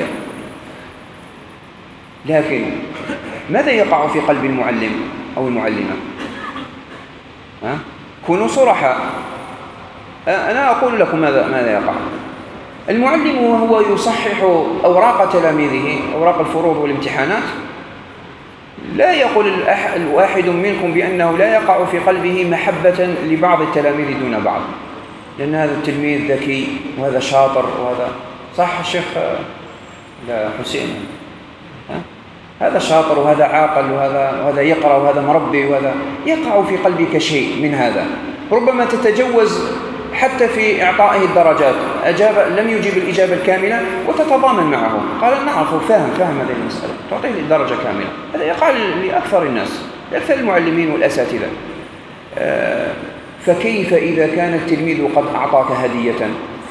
لكن ماذا يقع في قلب المعلم أو المعلمة؟ ها؟ كونوا صرحاء. أنا أقول لكم ماذا ماذا يقع. المعلم وهو يصحح أوراق تلاميذه، أوراق الفروض والامتحانات، لا يقول الواحد منكم بأنه لا يقع في قلبه محبة لبعض التلاميذ دون بعض، لأن هذا التلميذ ذكي وهذا شاطر وهذا صح الشيخ لا حسين، ها؟ هذا شاطر وهذا عاقل وهذا وهذا يقرأ وهذا مربي وهذا، يقع في قلبك شيء من هذا. ربما تتجوز حتى في إعطائه الدرجات، أجاب لم يجيب الإجابة الكاملة وتتضامن معه، قال نعرف فاهم فاهم هذه المسألة، تعطيه الدرجة كاملة. هذا يقع لأكثر الناس، لأكثر المعلمين والأساتذة. آه فكيف إذا كان التلميذ قد أعطاك هدية؟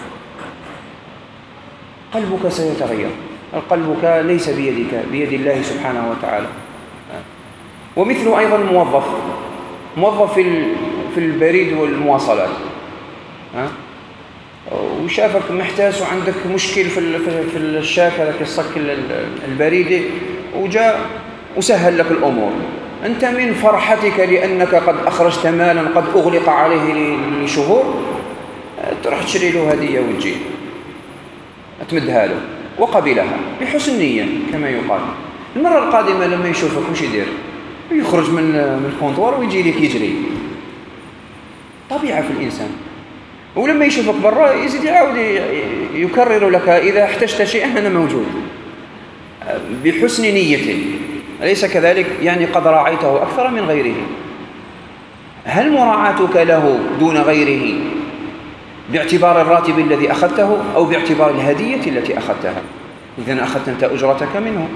قلبك سيتغير، قلبك ليس بيدك، بيد الله سبحانه وتعالى. آه. ومثل أيضا الموظف، موظف في في البريد والمواصلات، ها؟ وشافك محتاس وعندك مشكل في في الشاكة لك الصك البريدي وجاء وسهل لك الأمور، أنت من فرحتك لأنك قد أخرجت مالا قد أغلق عليه لشهور تروح تشري له هدية وتجي تمدها له وقبلها بحسن نية كما يقال. المرة القادمة لما يشوفك وش يدير؟ يخرج من من الكونتور ويجي لك يجري، طبيعة في الإنسان. ولما يشوفك برا يزيد يعاود يكرر لك إذا احتجت شيئا أنا موجود، بحسن نية، أليس كذلك؟ يعني قد راعيته أكثر من غيره. هل مراعاتك له دون غيره باعتبار الراتب الذي أخذته أو باعتبار الهدية التي أخذتها؟ إذن أخذت أنت أجرتك منه.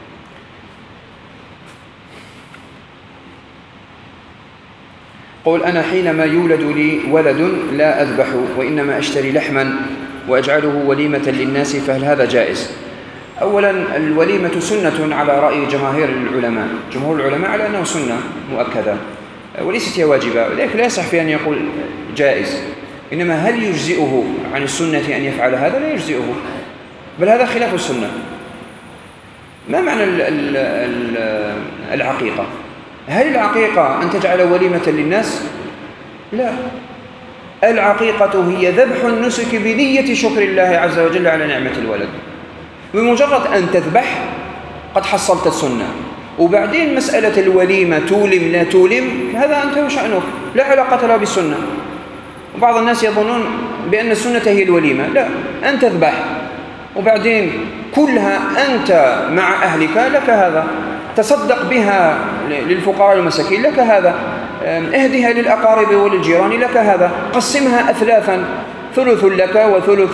قل أنا حينما يولد لي ولد لا أذبح وإنما أشتري لحما وأجعله وليمة للناس، فهل هذا جائز؟ أولا الوليمة سنة على رأي جماهير العلماء، جمهور العلماء على أنه سنة مؤكدة وليست هي واجبة، ولكن لا يصح في أن يقول جائز. إنما هل يجزئه عن السنة أن يفعل هذا؟ لا يجزئه، بل هذا خلاف السنة. ما معنى ال ال ال العقيقة؟ هل العقيقة أن تجعل وليمة للناس؟ لا، العقيقة هي ذبح النسك بنية شكر الله عز وجل على نعمة الولد. بمجرد أن تذبح قد حصلت السنة، وبعدين مسألة الوليمة تولم لا تولم هذا أنت وشأنك، لا علاقة لها بالسنة. وبعض الناس يظنون بأن السنة هي الوليمة، لا، أن تذبح وبعدين كلها أنت مع أهلك لك هذا، تصدق بها للفقراء والمساكين لك هذا، اهدها للأقارب وللجيران لك هذا، قسمها أثلاثا، ثلث لك وثلث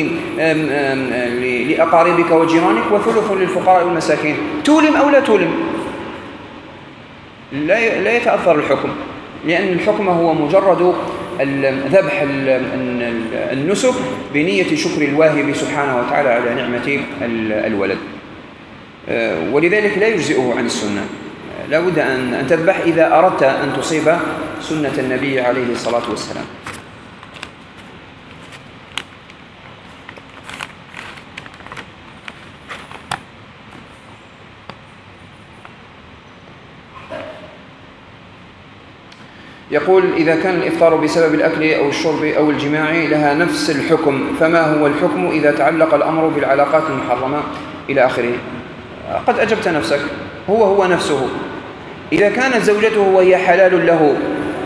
لأقاربك وجيرانك وثلث للفقراء والمساكين. تولم أو لا تولم لا لا يتأثر الحكم، لأن الحكم هو مجرد ذبح النسك بنية شكر الواهب سبحانه وتعالى على نعمة الولد، ولذلك لا يجزئه عن السنة. لا بد أن تذبح إذا أردت أن تصيب سنة النبي عليه الصلاة والسلام. يقول إذا كان الإفطار بسبب الأكل أو الشرب أو الجماع لها نفس الحكم، فما هو الحكم إذا تعلق الأمر بالعلاقات المحرمة إلى آخره؟ قد أجبت نفسك، هو هو نفسه. إذا كانت زوجته وهي حلال له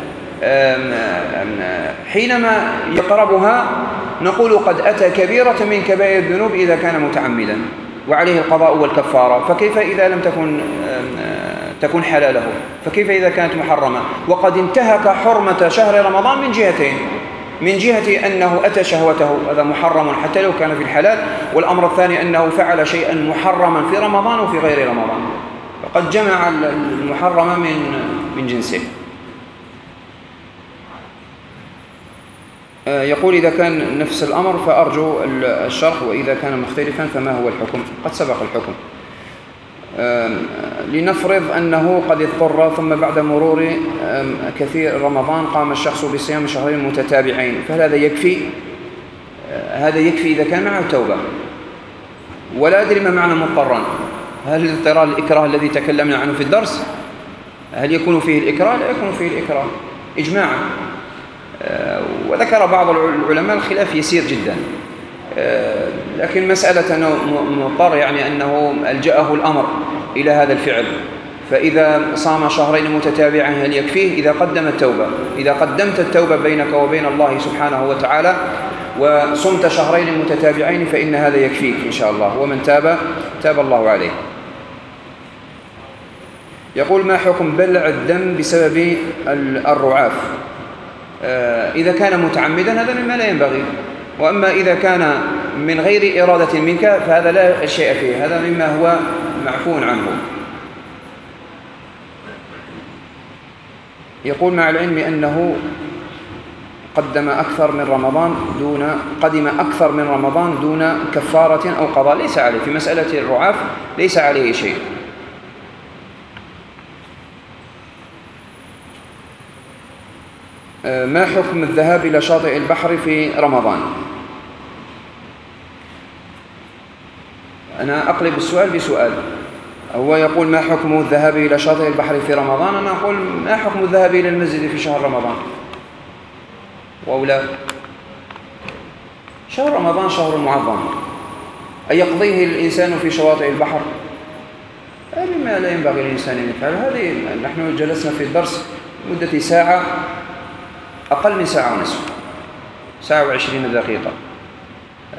حينما يقربها نقول قد أتى كبيرة من كبائر الذنوب إذا كان متعمدا وعليه القضاء والكفارة، فكيف إذا لم تكن تكون حلاله؟ فكيف إذا كانت محرمة وقد انتهك حرمة شهر رمضان من جهتين، من جهة أنه أتى شهوته هذا محرم حتى لو كان في الحلال، والأمر الثاني أنه فعل شيئا محرما في رمضان وفي غير رمضان، فقد جمع المحرم من من جنسه. يقول إذا كان نفس الأمر فأرجو الشرح، وإذا كان مختلفا فما هو الحكم؟ قد سبق الحكم. لنفرض أنه قد اضطر ثم بعد مرور كثير رمضان قام الشخص بصيام شهرين متتابعين، فهل هذا يكفي؟ هذا يكفي إذا كان معه توبة. ولا أدري ما معنى مضطرا، هل الاضطرار الإكراه الذي تكلمنا عنه في الدرس هل يكون فيه الإكراه؟ لا يكون فيه الإكراه إجماعا. وذكر بعض العلماء الخلاف يسير جدا، لكن مسألة أنه مضطر يعني أنه ألجأه الأمر إلى هذا الفعل، فإذا صام شهرين متتابعين هل يكفيه؟ إذا قدم التوبة، إذا قدمت التوبة بينك وبين الله سبحانه وتعالى وصمت شهرين متتابعين فإن هذا يكفيك إن شاء الله، ومن تاب تاب الله عليه. يقول ما حكم بلع الدم بسبب الرعاف؟ إذا كان متعمدا هذا مما لا ينبغي، وأما إذا كان من غير إرادة منك فهذا لا شيء فيه، هذا مما هو معفو عنه. يقول مع العلم أنه قدم أكثر من رمضان دون قدم أكثر من رمضان دون كفارة أو قضاء، ليس عليه في مسألة الرعاف ليس عليه شيء. ما حكم الذهاب إلى شاطئ البحر في رمضان؟ أنا أقلب السؤال بسؤال. هو يقول ما حكم الذهاب إلى شاطئ البحر في رمضان، أنا أقول ما حكم الذهاب إلى المسجد في شهر رمضان وأولى؟ شهر رمضان شهر معظم، أيقضيه الإنسان في شواطئ البحر؟ مما لا ينبغي للإنسان أن يفعل. هذه نحن جلسنا في الدرس مدة ساعة، أقل من ساعة ونصف، ساعة وعشرين دقيقة،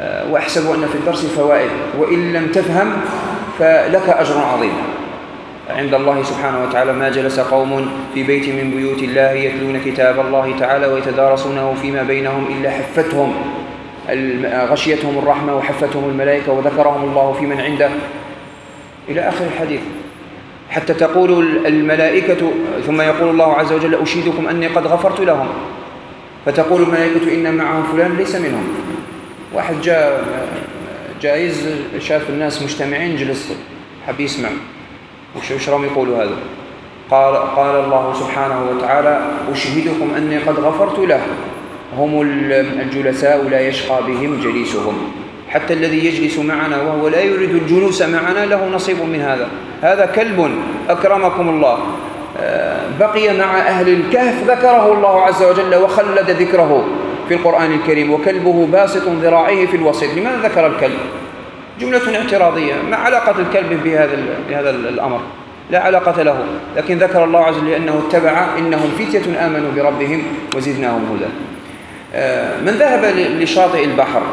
وأحسب أن في الدرس فوائد، وإن لم تفهم فلك أجر عظيم. عند الله سبحانه وتعالى: ما جلس قوم في بيت من بيوت الله يتلون كتاب الله تعالى ويتدارسونه فيما بينهم إلا حفتهم غشيتهم الرحمة وحفتهم الملائكة وذكرهم الله في من عنده، إلى آخر الحديث. حتى تقول الملائكة، ثم يقول الله عز وجل: أشهدكم أني قد غفرت لهم، فتقول الملائكة: إن معهم فلان ليس منهم. واحد جاء جايز شاف الناس مجتمعين، جلس حب يسمع وش راهم يقولوا هذا. قال قال الله سبحانه وتعالى: أشهدكم أني قد غفرت له. هم الجلساء لا يشقى بهم جليسهم، حتى الذي يجلس معنا وهو لا يريد الجلوس معنا له نصيب من هذا. هذا كلب أكرمكم الله بقي مع أهل الكهف، ذكره الله عز وجل وخلد ذكره في القرآن الكريم: وكلبه باسط ذراعيه في الوسط. لماذا ذكر الكلب؟ جملة اعتراضية، ما علاقة الكلب بهذا بهذا الأمر؟ لا علاقة له، لكن ذكر الله عز وجل لأنه اتبع: إنهم فتية آمنوا بربهم وزدناهم هدى. من ذهب لشاطئ البحر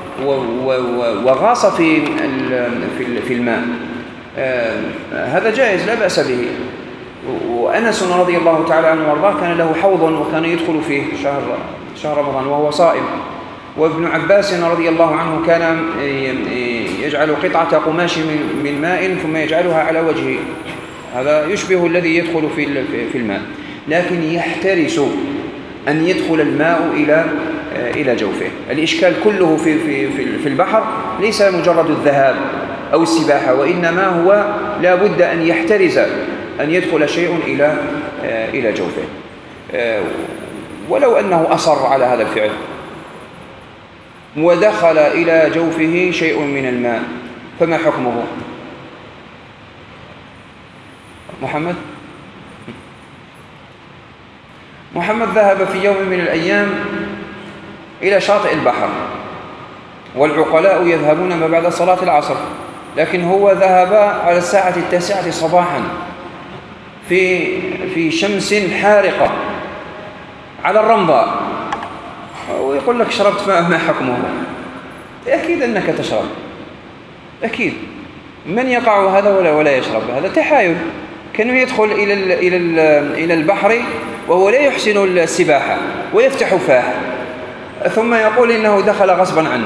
وغاص في في الماء هذا جائز، لا بأس به. وأنس رضي الله تعالى عنه وارضاه كان له حوض وكان يدخل فيه شهر شهر رمضان وهو صائم. وابن عباس رضي الله عنه كان يجعل قطعة قماش من ماء ثم يجعلها على وجهه، هذا يشبه الذي يدخل في في الماء، لكن يحترس أن يدخل الماء إلى إلى جوفه. الإشكال كله في في في البحر ليس مجرد الذهاب أو السباحة، وإنما هو لا بد أن يحترز أن يدخل شيء إلى إلى جوفه، ولو أنه أصر على هذا الفعل ودخل إلى جوفه شيء من الماء، فما حكمه؟ محمد محمد ذهب في يوم من الأيام إلى شاطئ البحر، والعقلاء يذهبون ما بعد صلاة العصر، لكن هو ذهب على الساعة التاسعة صباحا في في شمس حارقة على الرمضاء، ويقول لك: شربت ماء، ما حكمه؟ أكيد أنك تشرب، أكيد. من يقع هذا ولا ولا يشرب؟ هذا تحايل. كانوا يدخل إلى ال إلى ال إلى البحر وهو لا يحسن السباحة ويفتح فاه، ثم يقول إنه دخل غصبا عني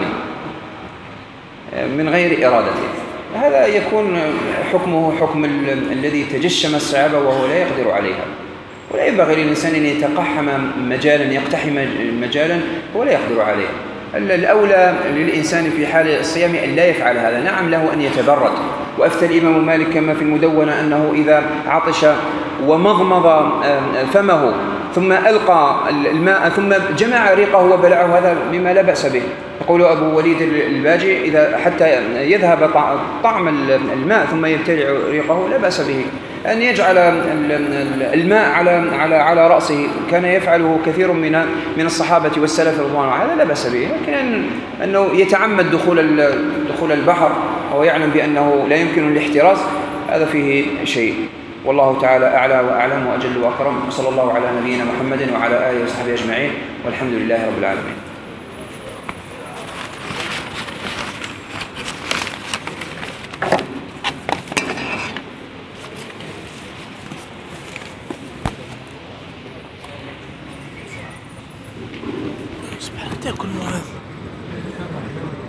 من غير إرادته. هذا يكون حكمه حكم الذي تجشم الصعاب وهو لا يقدر عليها. ولا ينبغي للإنسان أن يتقحم مجالا يقتحم مجالا ولا يقدر عليه. الأولى للإنسان في حال الصيام أن لا يفعل هذا. نعم، له أن يتبرد. وأفتى الإمام مالك كما في المدونة أنه إذا عطش ومضمض فمه ثم ألقى الماء ثم جمع ريقه وبلعه، هذا مما لا بأس به. يقول أبو وليد الباجي: إذا حتى يذهب طعم الماء ثم يبتلع ريقه لا بأس به. أن يجعل الماء على على على رأسه كان يفعله كثير من من الصحابة والسلف رضوان الله، هذا لا بأس به. لكن أنه يتعمد دخول دخول البحر وهو يعلم بأنه لا يمكن الاحتراز، هذا فيه شيء. والله تعالى أعلى وأعلم وأجل وأكرم، وصلى الله على نبينا محمد وعلى آله وصحبه أجمعين، والحمد لله رب العالمين. سبحانك تأكل معاذ.